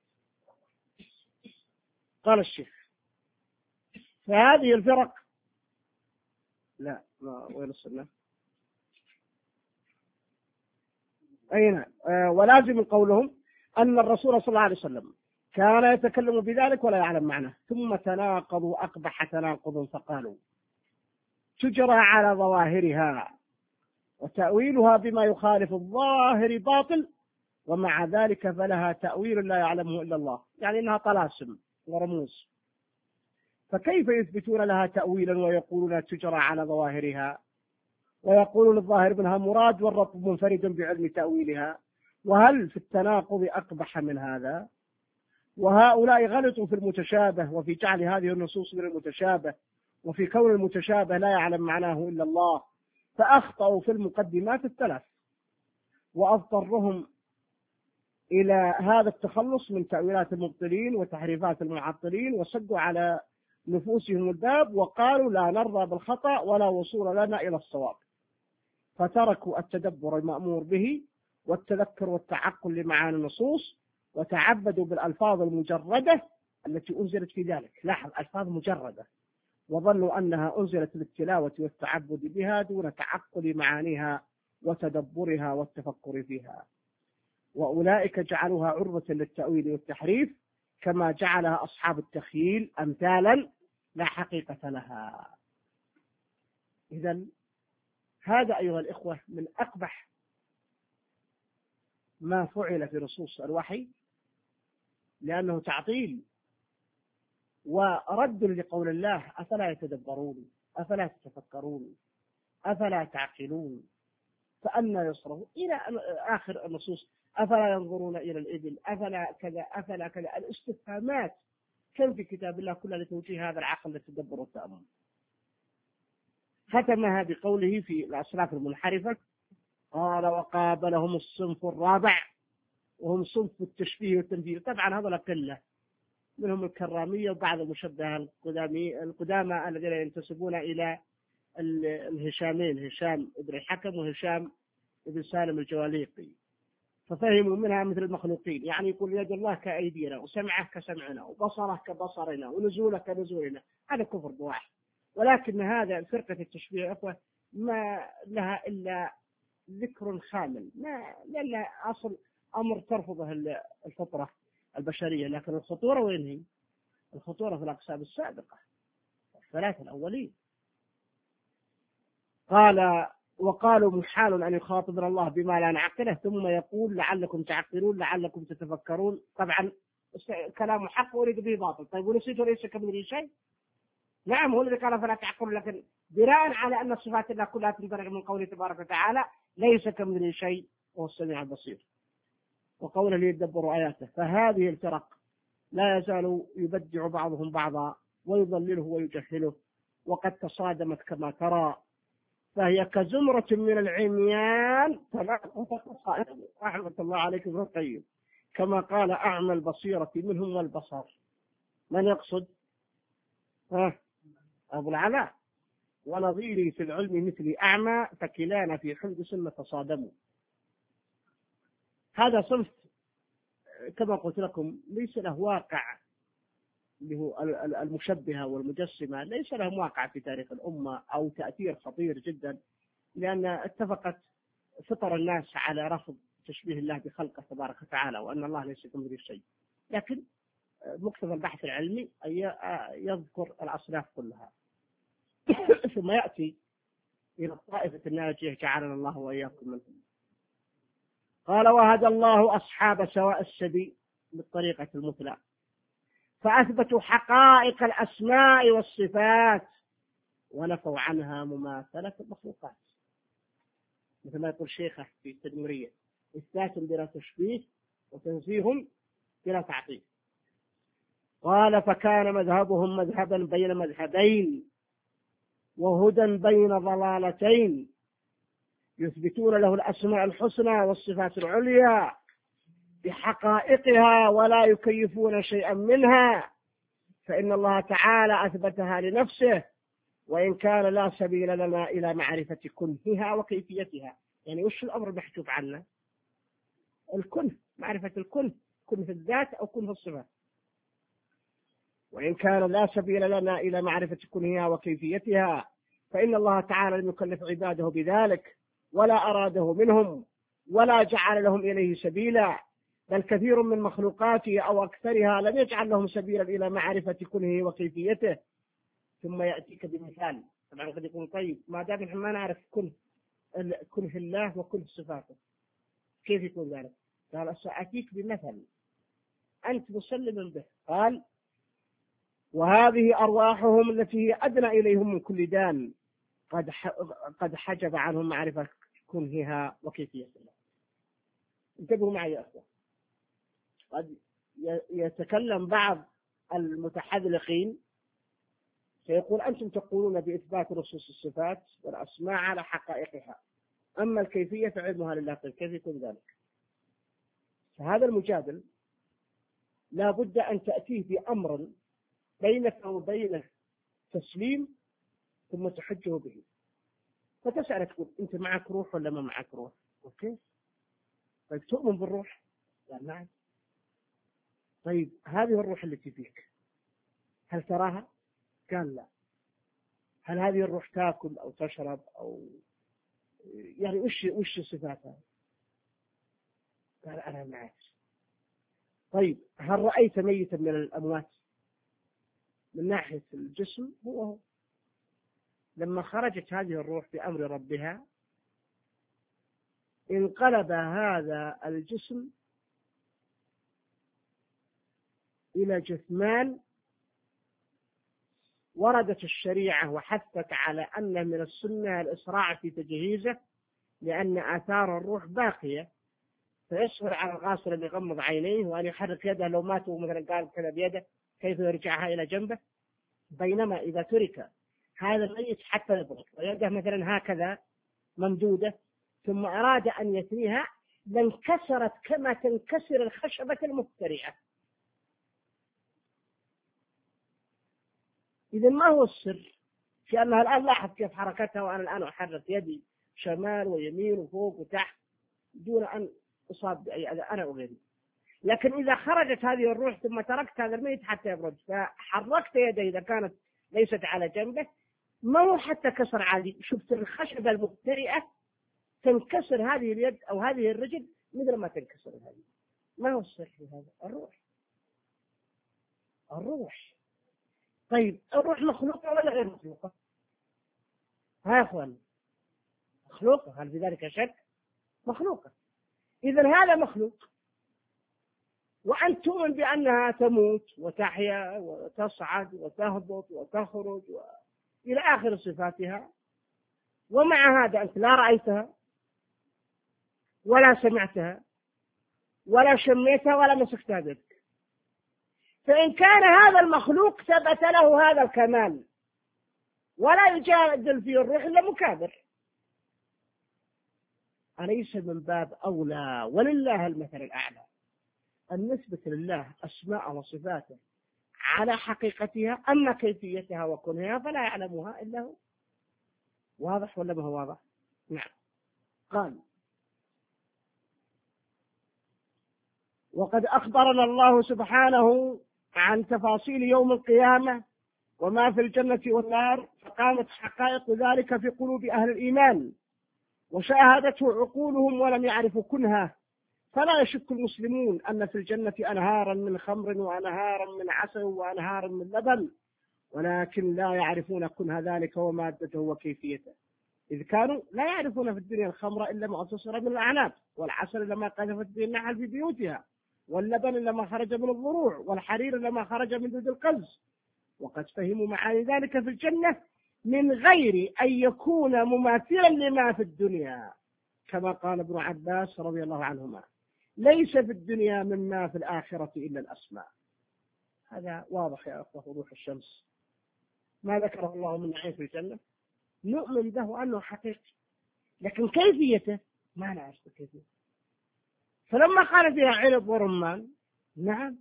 قال الشيخ فهذه الفرق لا ما وين وصلنا؟ أين آه ولازم قولهم أن الرسول صلى الله عليه وسلم كان يتكلم بذلك ولا يعلم معناه، ثم تناقضوا أقبح تناقض فقالوا تجرى على ظواهرها وتأويلها بما يخالف الظاهر باطل، ومع ذلك فلها تأويل لا يعلمه إلا الله، يعني إنها طلاسم ورموز. فكيف يثبتون لها تأويلا ويقولون تجرى على ظواهرها، ويقولون الظاهر منها مراد والرب منفرد بعلم تأويلها؟ وهل في التناقض أقبح من هذا؟ وهؤلاء غلطوا في المتشابه وفي جعل هذه النصوص من المتشابه، وفي كون المتشابه لا يعلم معناه إلا الله، فأخطأوا في المقدمات الثلاث، وأضطرهم إلى هذا التخلص من تأويلات المبطلين وتحريفات المعطلين، وسدوا على نفوسهم الباب وقالوا لا نرضى بالخطأ ولا وصول لنا إلى الصواب، فتركوا التدبر المأمور به والتذكر والتعقل لمعاني النصوص، وتعبدوا بالألفاظ المجردة التي أنزلت في ذلك. لاحظ ألفاظ مجردة، وظنوا أنها أنزلت للتلاوة والتعبد بها دون تعقل معانيها وتدبرها والتفكر فيها. وأولئك جعلوها عرضة للتأويل والتحريف، كما جعلها أصحاب التخييل أمثالا لا حقيقة لها. إذن هذا أيها الإخوة من أقبح ما فعل في نصوص الوحي، لأنه تعطيل ورد لقول الله أفلا يتدبرون أفلا تتفكرون. أفلا تعقلون فأنى يصرفون إلى آخر النصوص. أفلا ينظرون إلى الإبل أفلا كذا أفلا كذا. الاستفهامات كم في كتاب الله كلها لتوجيه هذا العقل للتدبر والتأمل. ختمها بقوله في الأصناف المنحرفة قال وقابلهم الصنف الرابع وهم صنف التشبيه والتمثيل. طبعا هذا قلة منهم الكرامية وبعض المشبهة القدامى الذين ينتسبون إلى الهشامين هشام ابن الحكم وهشام ابن سالم الجواليقي، ففهموا منها مثل المخلوقين، يعني يقول يد الله كأيدينا وسمعه كسمعنا وبصره كبصرنا ونزوله كنزولنا. هذا كفر بواح. ولكن هذا فرقة التشبيه أخوة ما لها إلا ذكر خامل، ما لها أصل أمر ترفضه الفطرة البشرية. لكن الخطورة وين هي؟ الخطورة في الأقسام السابقة الثلاثة الأولين. قال وقالوا محال أن يخاطبنا الله بما لا نعقله ثم يقول لعلكم تعقلون لعلكم تتفكرون. طبعا كلام حق وريد به باطل. طيب ونسيتوا ليس كمثله شيء؟ نعم هو الذي قال فلا تعقلون، لكن بناء على أن صفات الله كلها تنطلق من قوله تبارك وتعالى ليس كمثله شيء وهو السميع البصير، وقوله ليدبروا آياته. فهذه الفرق لا يزال يبدع بعضهم بعضا ويضلله ويجهله وقد تصادمت كما ترى، فهي كزمرة من العميان رحمة الله عليك ابن القيم كما قال أعمى البصيرة منهم والبصر. من يقصد؟ ها أبو العلاء ونظيري في العلم مثلي أعمى فكلانا في حدث تصادموا. هذا صنف كما قلت لكم ليس له واقع، اللي هو المشبهة والمجسمة ليس لهم واقع في تاريخ الأمة أو تأثير خطير جدا، لأن اتفقت فطر الناس على رفض تشبيه الله بخلقه تبارك وتعالى وأن الله ليس كمثله شيء. لكن مقتضى البحث العلمي يذكر الأصناف كلها ثم يأتي إلى الطائفة الناجية جعلنا الله وإياكم منهم. قال وهدى الله أصحاب سواء السبيل بالطريقة المثلى فأثبتوا حقائق الأسماء والصفات ونفوا عنها مماثلة المخلوقات، مثل ما يقول شيخه في التدمرية إثبات بلا تشبيه وتنزيه بلا تعطيل. قال فكان مذهبهم مذهبا بين مذهبين وهدى بين ضلالتين يثبتون له الأسماء الحسنى والصفات العليا بحقائقها ولا يكيفون شيئا منها، فإن الله تعالى أثبتها لنفسه وإن كان لا سبيل لنا إلى معرفة كنهها وكيفيتها. يعني وش الأمر المحجوب عنه؟ الكنه، معرفة الكنه، كنه الذات أو كنه الصفات. وإن كان لا سبيل لنا إلى معرفة كنهها وكيفيتها فإن الله تعالى لم يكلف عباده بذلك ولا أراده منهم ولا جعل لهم إليه سبيلا، بل كثير من مخلوقاته أو أكثرها لم يجعل لهم سبيلا إلى معرفة كنهه وكيفيته. ثم يأتيك بمثال. طبعا قد يكون طيب ما دام نحن ما نعرف كنه كنه الله وكنه صفاته كيف يكون ذلك؟ قال سأتيك بمثل أنت مسلم به. قال وهذه أرواحهم التي هي أدنى إليهم من كل دان قد قد حجب عنهم معرفة كنهها وكيفيتها. انتبهوا معي يا أخوة، قد يتكلم بعض المتحذلقين سيقول أنتم تقولون بإثبات نصوص الصفات والأسماء على حقائقها، أما الكيفية فعلمها لله. كيف يكون ذلك؟ فهذا المجادل لا بد أن تأتيه بأمر بينك وبينه تسليم ثم تحجه به. فتسأل تقول أنت معك روح ولا ما معك روح؟ أوكي، طيب تؤمن بالروح؟ قال نعم. طيب هذه الروح التي فيك هل تراها؟ قال لا. هل هذه الروح تأكل أو تشرب أو يعني وش وش صفاتها؟ قال أنا معك. طيب هل رأيت ميتا من الأموات؟ من ناحية الجسم هو هو. لما خرجت هذه الروح بأمر ربها انقلب هذا الجسم إلى جثمان وردت الشريعة وحثت على أن من السنة الإسراع في تجهيزه، لأن آثار الروح باقية، فيصبر على الغاسل أن يغمض عينيه وأن يحرك يده لو ماتوا مثلا قال كذا بيده كيف يرجعها إلى جنبه، بينما إذا ترك هذا الميت حتى يبرد ويده مثلا هكذا ممدودة ثم أراد أن يثنيها لانكسرت كما تنكسر الخشبة المفترعة. إذا ما هو السر في أنها الآن لاحظ كيف حركتها وأنا الآن أحرك يدي شمال ويمين وفوق وتحت دون أن أصاب بأي أذى أنا وغيري. لكن إذا خرجت هذه الروح ثم تركت هذا الميت حتى يبرد فحركت يده إذا كانت ليست على جنبه ما هو حتى كسر عادي، شفت الخشبة المفترئة تنكسر هذه اليد أو هذه الرجل مثل ما تنكسر هذه. ما هو السر في هذا؟ الروح. الروح. طيب الروح مخلوقة ولا غير مخلوقة؟ ها يا أخوان، مخلوقة، هل في ذلك شك؟ مخلوقة. إذن هذا مخلوق وأن تؤمن بأنها تموت وتحيا وتصعد وتهبط وتخرج و... إلى آخر صفاتها، ومع هذا أنت لا رأيتها ولا سمعتها ولا شميتها ولا مسكتها بك، فإن كان هذا المخلوق ثبت له هذا الكمال ولا يجادل في الروح إلا مكابر، أليس من باب أولى ولله المثل الأعلى أن نثبت لله أسماء وصفاته على حقيقتها، أما كيفيتها وكنها فلا يعلمها إلا هو. واضح ولا ما هو واضح؟ نعم. قال: وقد أخبرنا الله سبحانه عن تفاصيل يوم القيامة وما في الجنة والنار، فقامت حقائق ذلك في قلوب أهل الإيمان وشاهدته عقولهم ولم يعرفوا كنها، فلا يشك المسلمون أن في الجنة أنهارا من خمر وأنهارا من عسل وأنهارا من لبن، ولكن لا يعرفون كنها ذلك ومادته وكيفيته، إذ كانوا لا يعرفون في الدنيا الخمر إلا ما أتصر من الأعناب، والعسل إلا ما قذفت به النحل في بيوتها، واللبن إلا ما خرج من الضروع، والحرير إلا ما خرج من دود القز، وقد فهموا معاني ذلك في الجنة من غير أن يكون مماثلا لما في الدنيا، كما قال ابن عباس رضي الله عنهما: ليس في الدنيا مما في الآخرة إلا الأسماء. هذا واضح يا أخوة وضوح الشمس. ما ذكره الله من نعيم في الجنة نؤمن به أنه حقيقي، لكن كيفيته ما نعرف كيفيته. فلما قال فيها عنب ورمان، نعم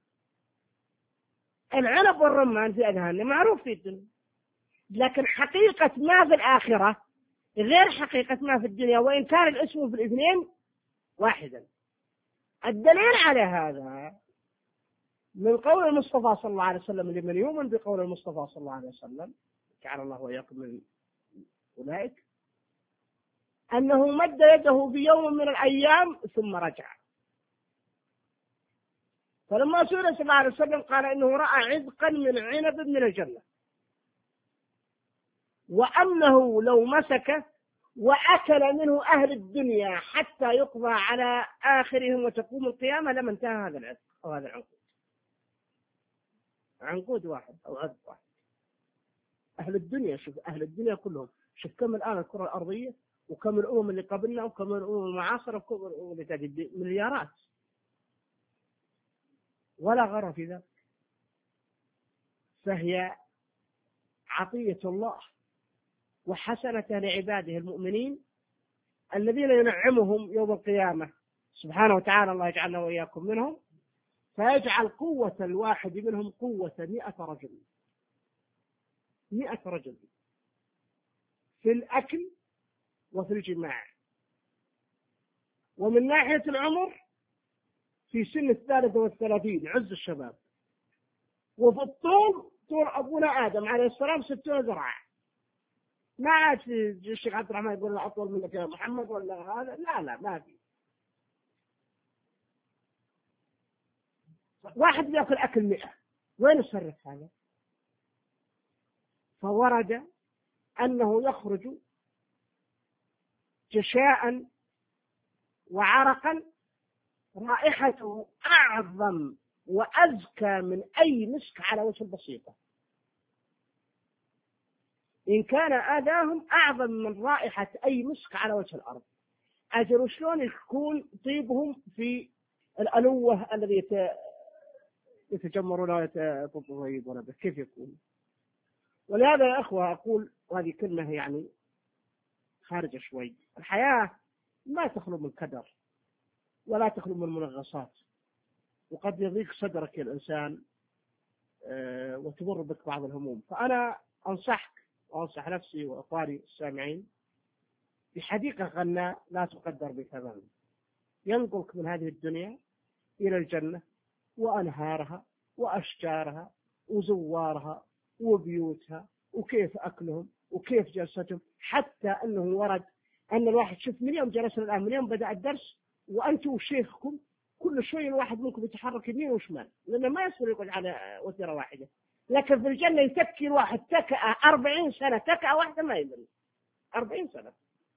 العنب والرمان في أذهاننا معروف في الدنيا، لكن حقيقة ما في الآخرة غير حقيقة ما في الدنيا، وإن كان الاسم في الاثنين واحدا. الدليل على هذا من قول المصطفى صلى الله عليه وسلم لمن يؤمن بقول المصطفى صلى الله عليه وسلم، جعل الله وإياكم من أولئك، أنه مد يده في يوم من الأيام ثم رجع، فلما سئل صلى الله عليه وسلم قال إنه رأى عذقا من عنب من الجنة، وأنه لو مسك وأكل منه أهل الدنيا حتى يقضى على آخرهم وتقوم القيامة لما انتهى هذا العذق أو هذا العنقود. عنقود واحد أو عذق واحد. أهل الدنيا، شوف أهل الدنيا كلهم، شوف كم الآن الكرة الأرضية وكم الأمم اللي قبلنا وكم الأمم المعاصرة وكم الأمم اللي تجد مليارات، ولا غرر في ذلك، فهي عطية الله وحسنة لعباده المؤمنين الذين ينعمهم يوم القيامة سبحانه وتعالى، الله يجعلنا وإياكم منهم، فيجعل قوة الواحد منهم قوة مئة رجل، مئة رجل في الأكل وفي الجماع، ومن ناحية العمر في سن الثالثة والثلاثين عز الشباب، وفي الطول طول أبونا آدم عليه السلام ستون ذراع. ما عاد في الشيخ عبد الرحمن يقول له أطول منك يا محمد ولا هذا، لا لا ما في. واحد يأكل أكل مئة، وين يصرف هذا؟ فورد أنه يخرج جشاء وعرقا رائحته أعظم وأزكى من أي مسك على وجه البسيطة. إن كان آذاهم أعظم من رائحة أي مسك على وجه الأرض. أجل شلون يكون طيبهم في الألوة الذي يتجمرون ويتطيبون به، كيف يكون؟ ولهذا يا أخوة أقول، وهذه كلمة يعني خارجة شوي، الحياة ما تخلو من كدر ولا تخلو من منغصات، وقد يضيق صدرك يا الإنسان وتمر بك بعض الهموم. فأنا أنصحك وأنصح نفسي وأخواني السامعين بحديقة غناء لا تقدر بثمن، ينقلك من هذه الدنيا إلى الجنة وأنهارها وأشجارها وزوارها وبيوتها وكيف أكلهم وكيف جلستهم، حتى أنه ورد أن الواحد، شوف من يوم جلسنا الآن، من يوم بدأ الدرس وأنتم وشيخكم كل شوي الواحد منكم يتحرك يمين وشمال، لأنه ما يصير يقعد على وتيرة واحدة. لكن في الجنة يتكي الواحد تكأة أربعين سنة، تكأة واحدة ما يدري أربعين سنة.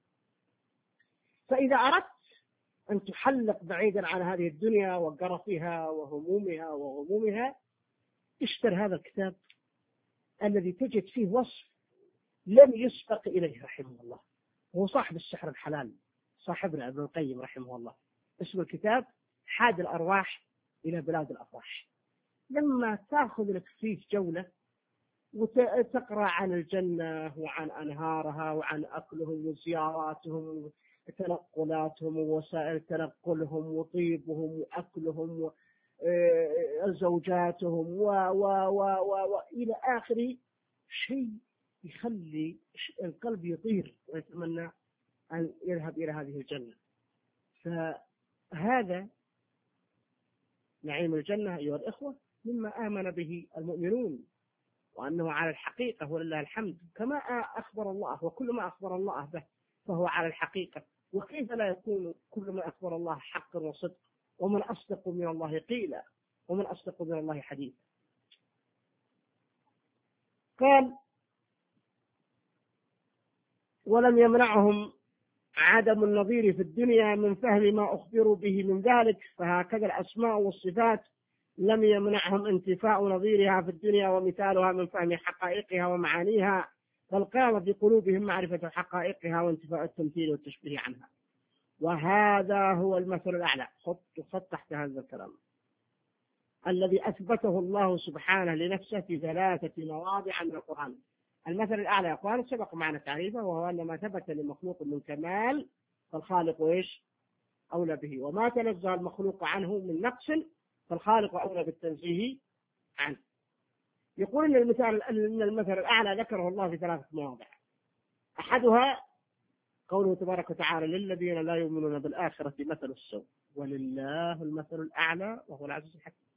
فإذا أردت أن تحلق بعيدا عن هذه الدنيا وقرفها وهمومها وغمومها، اشتر هذا الكتاب الذي تجد فيه وصف لم يسبق إليه رحمه الله، هو صاحب السحر الحلال صاحبنا ابن القيم رحمه الله، اسم الكتاب حاد الأرواح إلى بلاد الأفراح. لما تأخذ لك فيه جولة وتقرأ عن الجنة وعن أنهارها وعن أكلهم وزياراتهم وتنقلاتهم ووسائل تنقلهم وطيبهم وأكلهم وزوجاتهم و و و و إلى آخر شيء يخلي القلب يطير ويتمنى أن يذهب إلى هذه الجنة. فهذا نعيم الجنة أيها الإخوة مما آمن به المؤمنون، وأنه على الحقيقة ولله الحمد كما أخبر الله، وكل ما أخبر الله به فهو على الحقيقة، وكيف لا يكون كل ما أخبر الله حق وصدق، ومن أصدق من الله قيلا ومن أصدق من الله حديثا. قال ولم يمنعهم عدم النظير في الدنيا من فهم ما أخبروا به من ذلك، فهكذا الأسماء والصفات لم يمنعهم انتفاء نظيرها في الدنيا ومثالها من فهم حقائقها ومعانيها، بل قام بقلوبهم معرفة حقائقها وانتفاء التمثيل والتشبيه عنها. وهذا هو المثل الأعلى، خط خط تحت هذا الكلام الذي أثبته الله سبحانه لنفسه في ثلاثة مواضع من القرآن. المثل الأعلى يا أخوان سبق معنا تعريفه، وهو أن ما ثبت لمخلوق من كمال فالخالق إيش أولى به، وما تنزه المخلوق عنه من نقص فالخالق أولى بالتنزيه عنه. يقول إن المثال إن المثل الأعلى ذكره الله في ثلاثة مواضع، أحدها قوله تبارك وتعالى للذين لا يؤمنون بالآخرة مثل السوء ولله المثل الأعلى وهو العزيز الحكيم.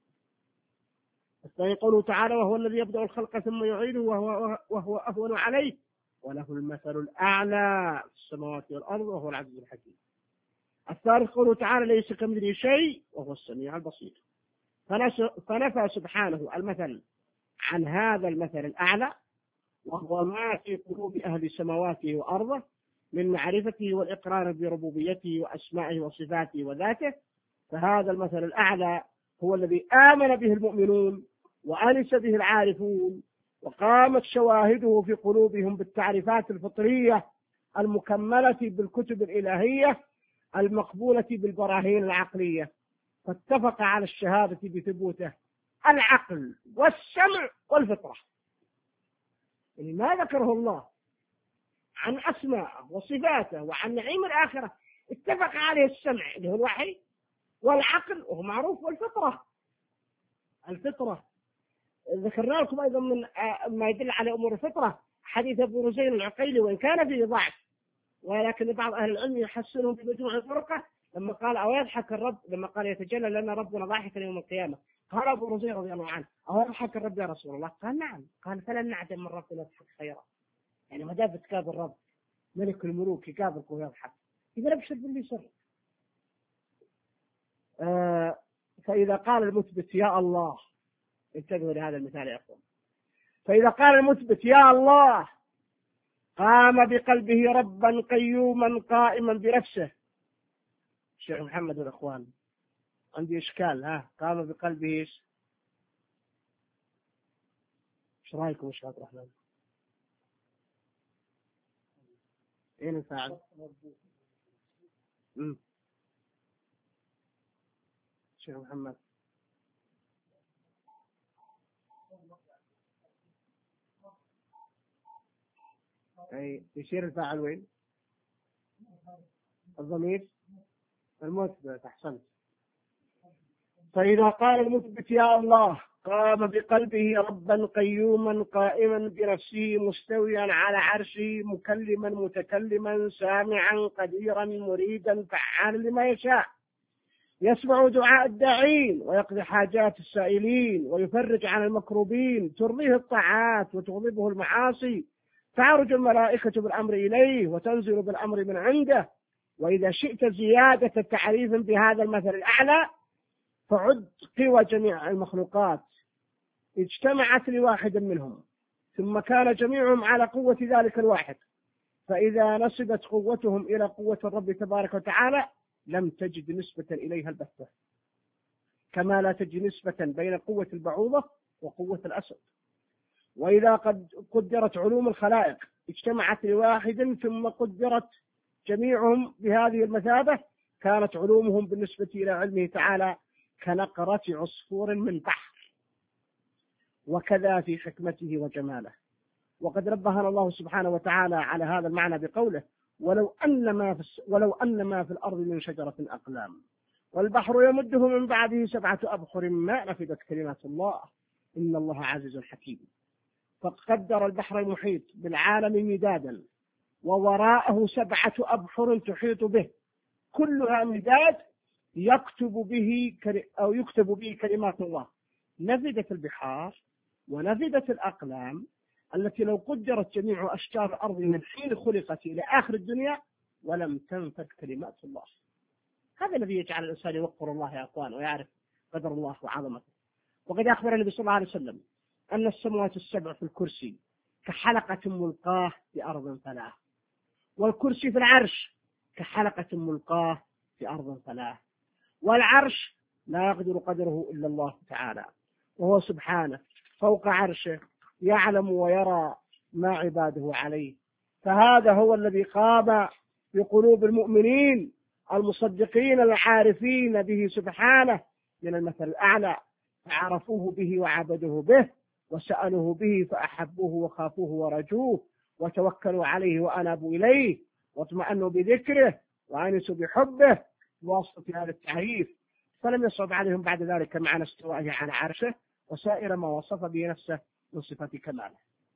الثاني قوله تعالى وهو الذي يبدأ الخلق ثم يعيده وهو, وهو أهون عليه وله المثل الأعلى في السماوات والأرض وهو العزيز الحكيم. الثالث قوله تعالى ليس كمثله شيء وهو السميع البصير. فنفى سبحانه المثل عن هذا المثل الأعلى وهو ما في قلوب أهل سماواته وأرضه من معرفته والإقرار بربوبيته وأسمائه وصفاته وذاته. فهذا المثل الأعلى هو الذي آمن به المؤمنون وأنس به العارفون، وقامت شواهده في قلوبهم بالتعريفات الفطرية المكملة بالكتب الإلهية المقبولة بالبراهين العقلية، فاتفق على الشهادة بثبوته العقل والسمع والفطرة. يعني ما ذكره الله عن أسماءه وصفاته وعن نعيم الآخرة اتفق عليه السمع اللي هو الوحي والعقل وهو معروف، والفطرة الفطرة ذكرنا لكم أيضا من ما يدل على أمور الفطرة حديث أبو رزين العقيلي، وإن كان فيه ضعف ولكن بعض أهل العلم يحسنهم في مجموع الفرقة لما قال أو يضحك الرب، لما قال يتجلى لنا ربنا ضاحكا يوم القيامة، قال أبو رزين رضي الله عنه أو يضحك الرب يا رسول الله؟ قال نعم. قال فلن نعدم من ربنا يضحك خيرا، يعني ما دام تقابل الرب ملك الملوك يقابلك ويضحك إذا أبشر باللي سر. آه فإذا قال المثبت يا الله، انتبهوا لهذا المثال يا أخوان، فإذا قال المثبت يا الله قام بقلبه ربا قيوما قائما بنفسه. الشيخ محمد والأخوان عندي إشكال، ها قام بقلبه إيش؟ إيش رأيكم يا شيخ عبد الرحمن؟ أين الفاعل؟ امم شيخ محمد. أي يشير الفاعل وين؟ الضمير المثبت. أحسنت. فإذا قال المثبت يا الله قام بقلبه ربا قيوما قائما بنفسه مستويا على عرشه مكلما متكلما سامعا قديرا مريدا فعالا لما يشاء، يسمع دعاء الداعين ويقضي حاجات السائلين ويفرج عن المكروبين، ترضيه الطاعات وتغضبه المعاصي، تعرج الملائكة بالأمر إليه وتنزل بالأمر من عنده. وإذا شئت زيادة تعريف بهذا المثل الأعلى فعد قوى جميع المخلوقات اجتمعت لواحد منهم ثم كان جميعهم على قوة ذلك الواحد، فإذا نسبت قوتهم إلى قوة الرب تبارك وتعالى لم تجد نسبة إليها البتة، كما لا تجد نسبة بين قوة البعوضة وقوة الأسد. وإذا قد قدرت علوم الخلائق اجتمعت لواحد ثم قدرت جميعهم بهذه المثابة كانت علومهم بالنسبة إلى علمه تعالى كنقرة عصفور من بحر، وكذا في حكمته وجماله. وقد نبهنا الله سبحانه وتعالى على هذا المعنى بقوله ولو أن ما في, ولو أن ما في الأرض من شجرة أقلام والبحر يمده من بعده سبعة أبحر ما نفدت كلمات الله إن الله عزيز حكيم. فقدر البحر المحيط بالعالم مدادا ووراءه سبعة أبحر تحيط به كلها مداد يكتب به أو يكتب به كلمات الله. نفدت البحار ونفدت الأقلام التي لو قدرت جميع أشجار الأرض من حين خلقت إلى آخر الدنيا ولم تنفد كلمات الله. هذا الذي يجعل الإنسان يوقر الله يا أخوان ويعرف قدر الله وعظمته. وقد أخبر النبي صلى الله عليه وسلم أن السماوات السبع في الكرسي كحلقة ملقاة في أرض ثلاث، والكرسي في العرش كحلقة ملقاة في أرض ثلاث، والعرش لا يقدر قدره إلا الله تعالى، وهو سبحانه فوق عرشه يعلم ويرى ما عباده عليه. فهذا هو الذي قام بقلوب المؤمنين المصدقين العارفين به سبحانه من المثل الأعلى، فعرفوه به وعبدوه به وسألوه به فأحبوه وخافوه ورجوه وتوكلوا عليه وأنابوا إليه واطمأنوا بذكره وأنسوا بحبه بواسطة هذا التعريف. فلم يصعب عليهم بعد ذلك معنى استوائه على عرشه وسائر ما وصف به نفسه من صفات كماله،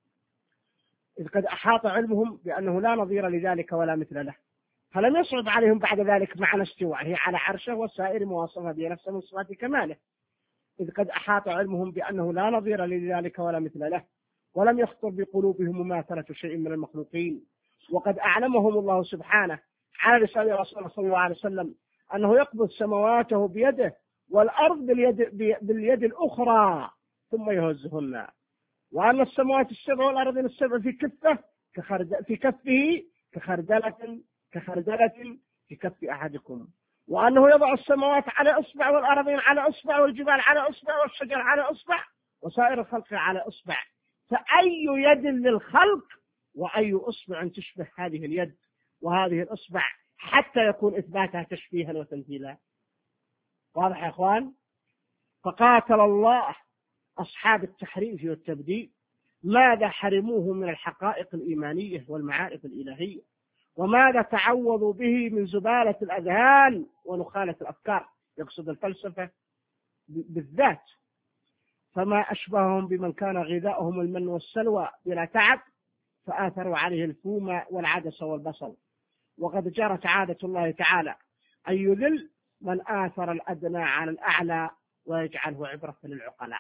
إذ قد أحاط علمهم بأنه لا نظير لذلك ولا مثل له. فلم يصعب عليهم بعد ذلك معنى استوائه على عرشه وسائر ما وصف به نفسه من صفات كماله، إذ قد أحاط علمهم بأنه لا نظير لذلك ولا مثل له، ولم يخطر بقلوبهم مماثلة شيء من المخلوقين. وقد أعلمهم الله سبحانه على لسان رسوله صلى الله عليه وسلم أنه يقبض سماواته بيده والأرض باليد, باليد الأخرى ثم يهزهن، وأن السماوات السبع والأرض السبع في كفه في كفه كخردلة كخردلة في كف أحدكم، وأنه يضع السماوات على إصبع والأرضين على إصبع والجبال على إصبع والشجر على إصبع وسائر الخلق على إصبع. فأي يد للخلق وأي إصبع تشبه هذه اليد وهذه الإصبع حتى يكون إثباتها تشبيها وتمثيلا. واضح يا أخوان؟ فقاتل الله أصحاب التحريف والتبديل ماذا حرموه من الحقائق الإيمانية والمعارف الإلهية، وماذا تعوضوا به من زبالة الأذهان ونخالة الأفكار، يقصد الفلسفة بالذات. فما أشبههم بمن كان غذاؤهم المن والسلوى بلا تعب فآثروا عليه الفوم والعدس والبصل. وقد جرت عادة الله تعالى أن يذل من آثر الأدنى على الأعلى ويجعله عبرة للعقلاء.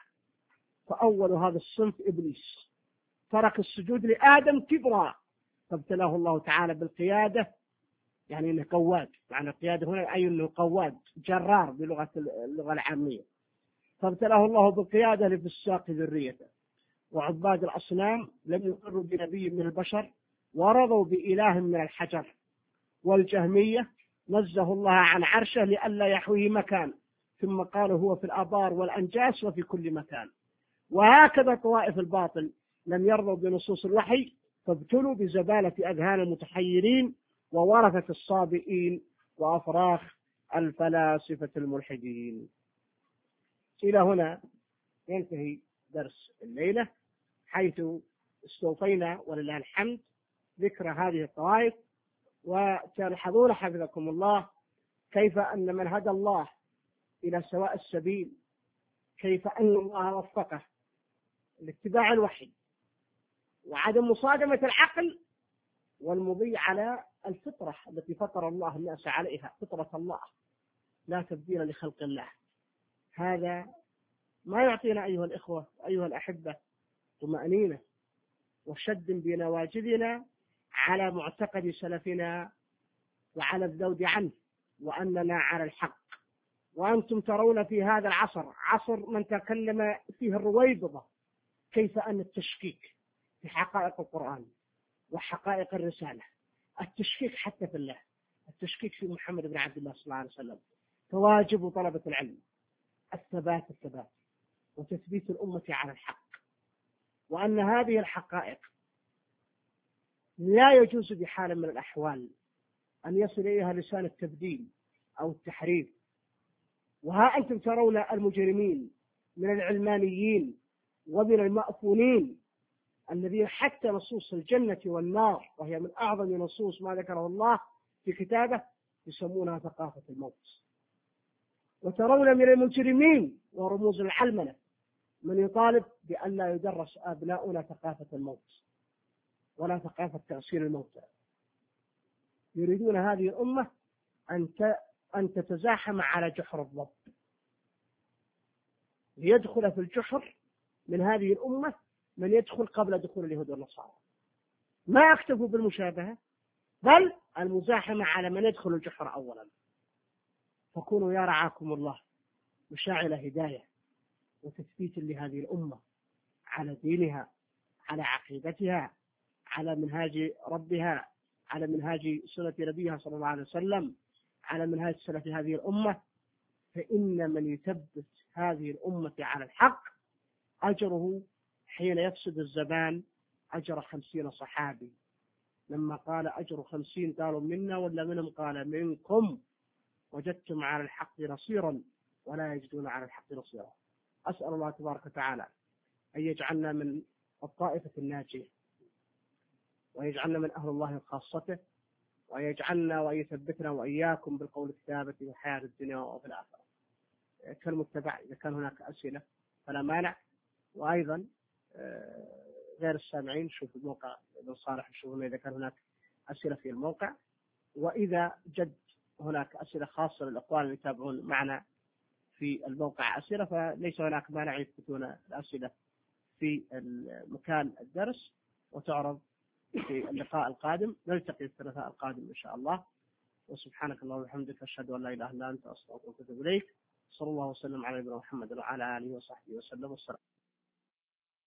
فأول هذا الصنف إبليس ترك السجود لآدم كبرا فابتلاه الله تعالى بالقيادة، يعني أنه قواد، يعني القيادة هنا أي أنه قواد جرار بلغة اللغة العامية. فابتلاه الله بالقيادة لفساق ذريته. وعباد الأصنام لم يقروا بنبي من البشر ورضوا بإله من الحجر. والجهمية نزه الله عن عرشه لئلا يحويه مكان، ثم قالوا هو في الآبار والأنجاس وفي كل مكان. وهكذا طوائف الباطل لم يرضوا بنصوص الوحي فابتلوا بزبالة أذهان المتحيرين وورثة الصابئين وأفراخ الفلاسفة الملحدين. إلى هنا ينتهي درس الليلة، حيث استوفينا ولله الحمد ذكر هذه الطوائف، وتلاحظون حفظكم الله كيف أن من هدى الله إلى سواء السبيل، كيف أن الله وفقه لاتباع الوحي وعدم مصادمة العقل والمضي على الفطرة التي فطر الله الناس عليها، فطرة الله لا تبديل لخلق الله. هذا ما يعطينا أيها الإخوة أيها الأحبة طمأنينة وشد بنواجذنا على معتقد سلفنا وعلى الذود عنه، وأننا على الحق. وأنتم ترون في هذا العصر، عصر من تكلم فيه الرويبضة، كيف أن التشكيك في حقائق القرآن وحقائق الرسالة، التشكيك حتى في الله، التشكيك في محمد بن عبد الله صلى الله عليه وسلم، فواجب طلبة العلم الثبات الثبات وتثبيت الأمة على الحق، وأن هذه الحقائق لا يجوز بحال من الأحوال أن يصل إليها لسان التبديل أو التحريف. وها أنتم ترون المجرمين من العلمانيين ومن المأفونين الذين حتى نصوص الجنة والنار، وهي من أعظم نصوص ما ذكره الله في كتابه، يسمونها ثقافة الموت. وترون من المجرمين ورموز العلمنة من يطالب بأن لا يدرس أبناؤنا ثقافة الموت ولا ثقافة تغسيل الموتى. يريدون هذه الأمة أن تتزاحم على جحر الضب، ليدخل في الجحر من هذه الأمة من يدخل قبل دخول اليهود والنصارى. ما يكتفوا بالمشابهة، بل المزاحمة على من يدخل الجحر أولا. فكونوا يا رعاكم الله مشاعل هداية وتثبيت لهذه الأمة على دينها، على عقيدتها، على منهاج ربها، على منهاج سنة نبيها صلى الله عليه وسلم، على منهاج سلف هذه الأمة. فإن من يثبت هذه الأمة على الحق أجره حين يفسد الزمان أجر خمسين صحابي. لما قال أجر خمسين قالوا منا ولا منهم؟ قال منكم، وجدتم على الحق نصيرا ولا يجدون على الحق نصيرا. أسأل الله تبارك وتعالى أن يجعلنا من الطائفة الناجية، ويجعلنا من أهل الله خاصته، ويجعلنا ويثبتنا وإياكم بالقول الثابت في الحياة الدنيا وفي الآخرة. كالمتبع إذا كان هناك أسئلة فلا مانع، وأيضا غير السامعين شوف الموقع ابن صالح يشوفون إذا كان هناك أسئلة في الموقع، وإذا جد هناك أسئلة خاصة للأخوان اللي يتابعون معنا في الموقع أسئلة، فليس هناك مانع يثبتون الأسئلة في مكان الدرس وتعرض في اللقاء القادم. نلتقي الثلاثاء القادم إن شاء الله. وسبحانك اللهم وبحمدك أشهد أن لا إله إلا أنت أستغفرك وأتوب إليك. صلى الله وسلم على نبينا محمد وعلى آله وصحبه وسلم. والسلام.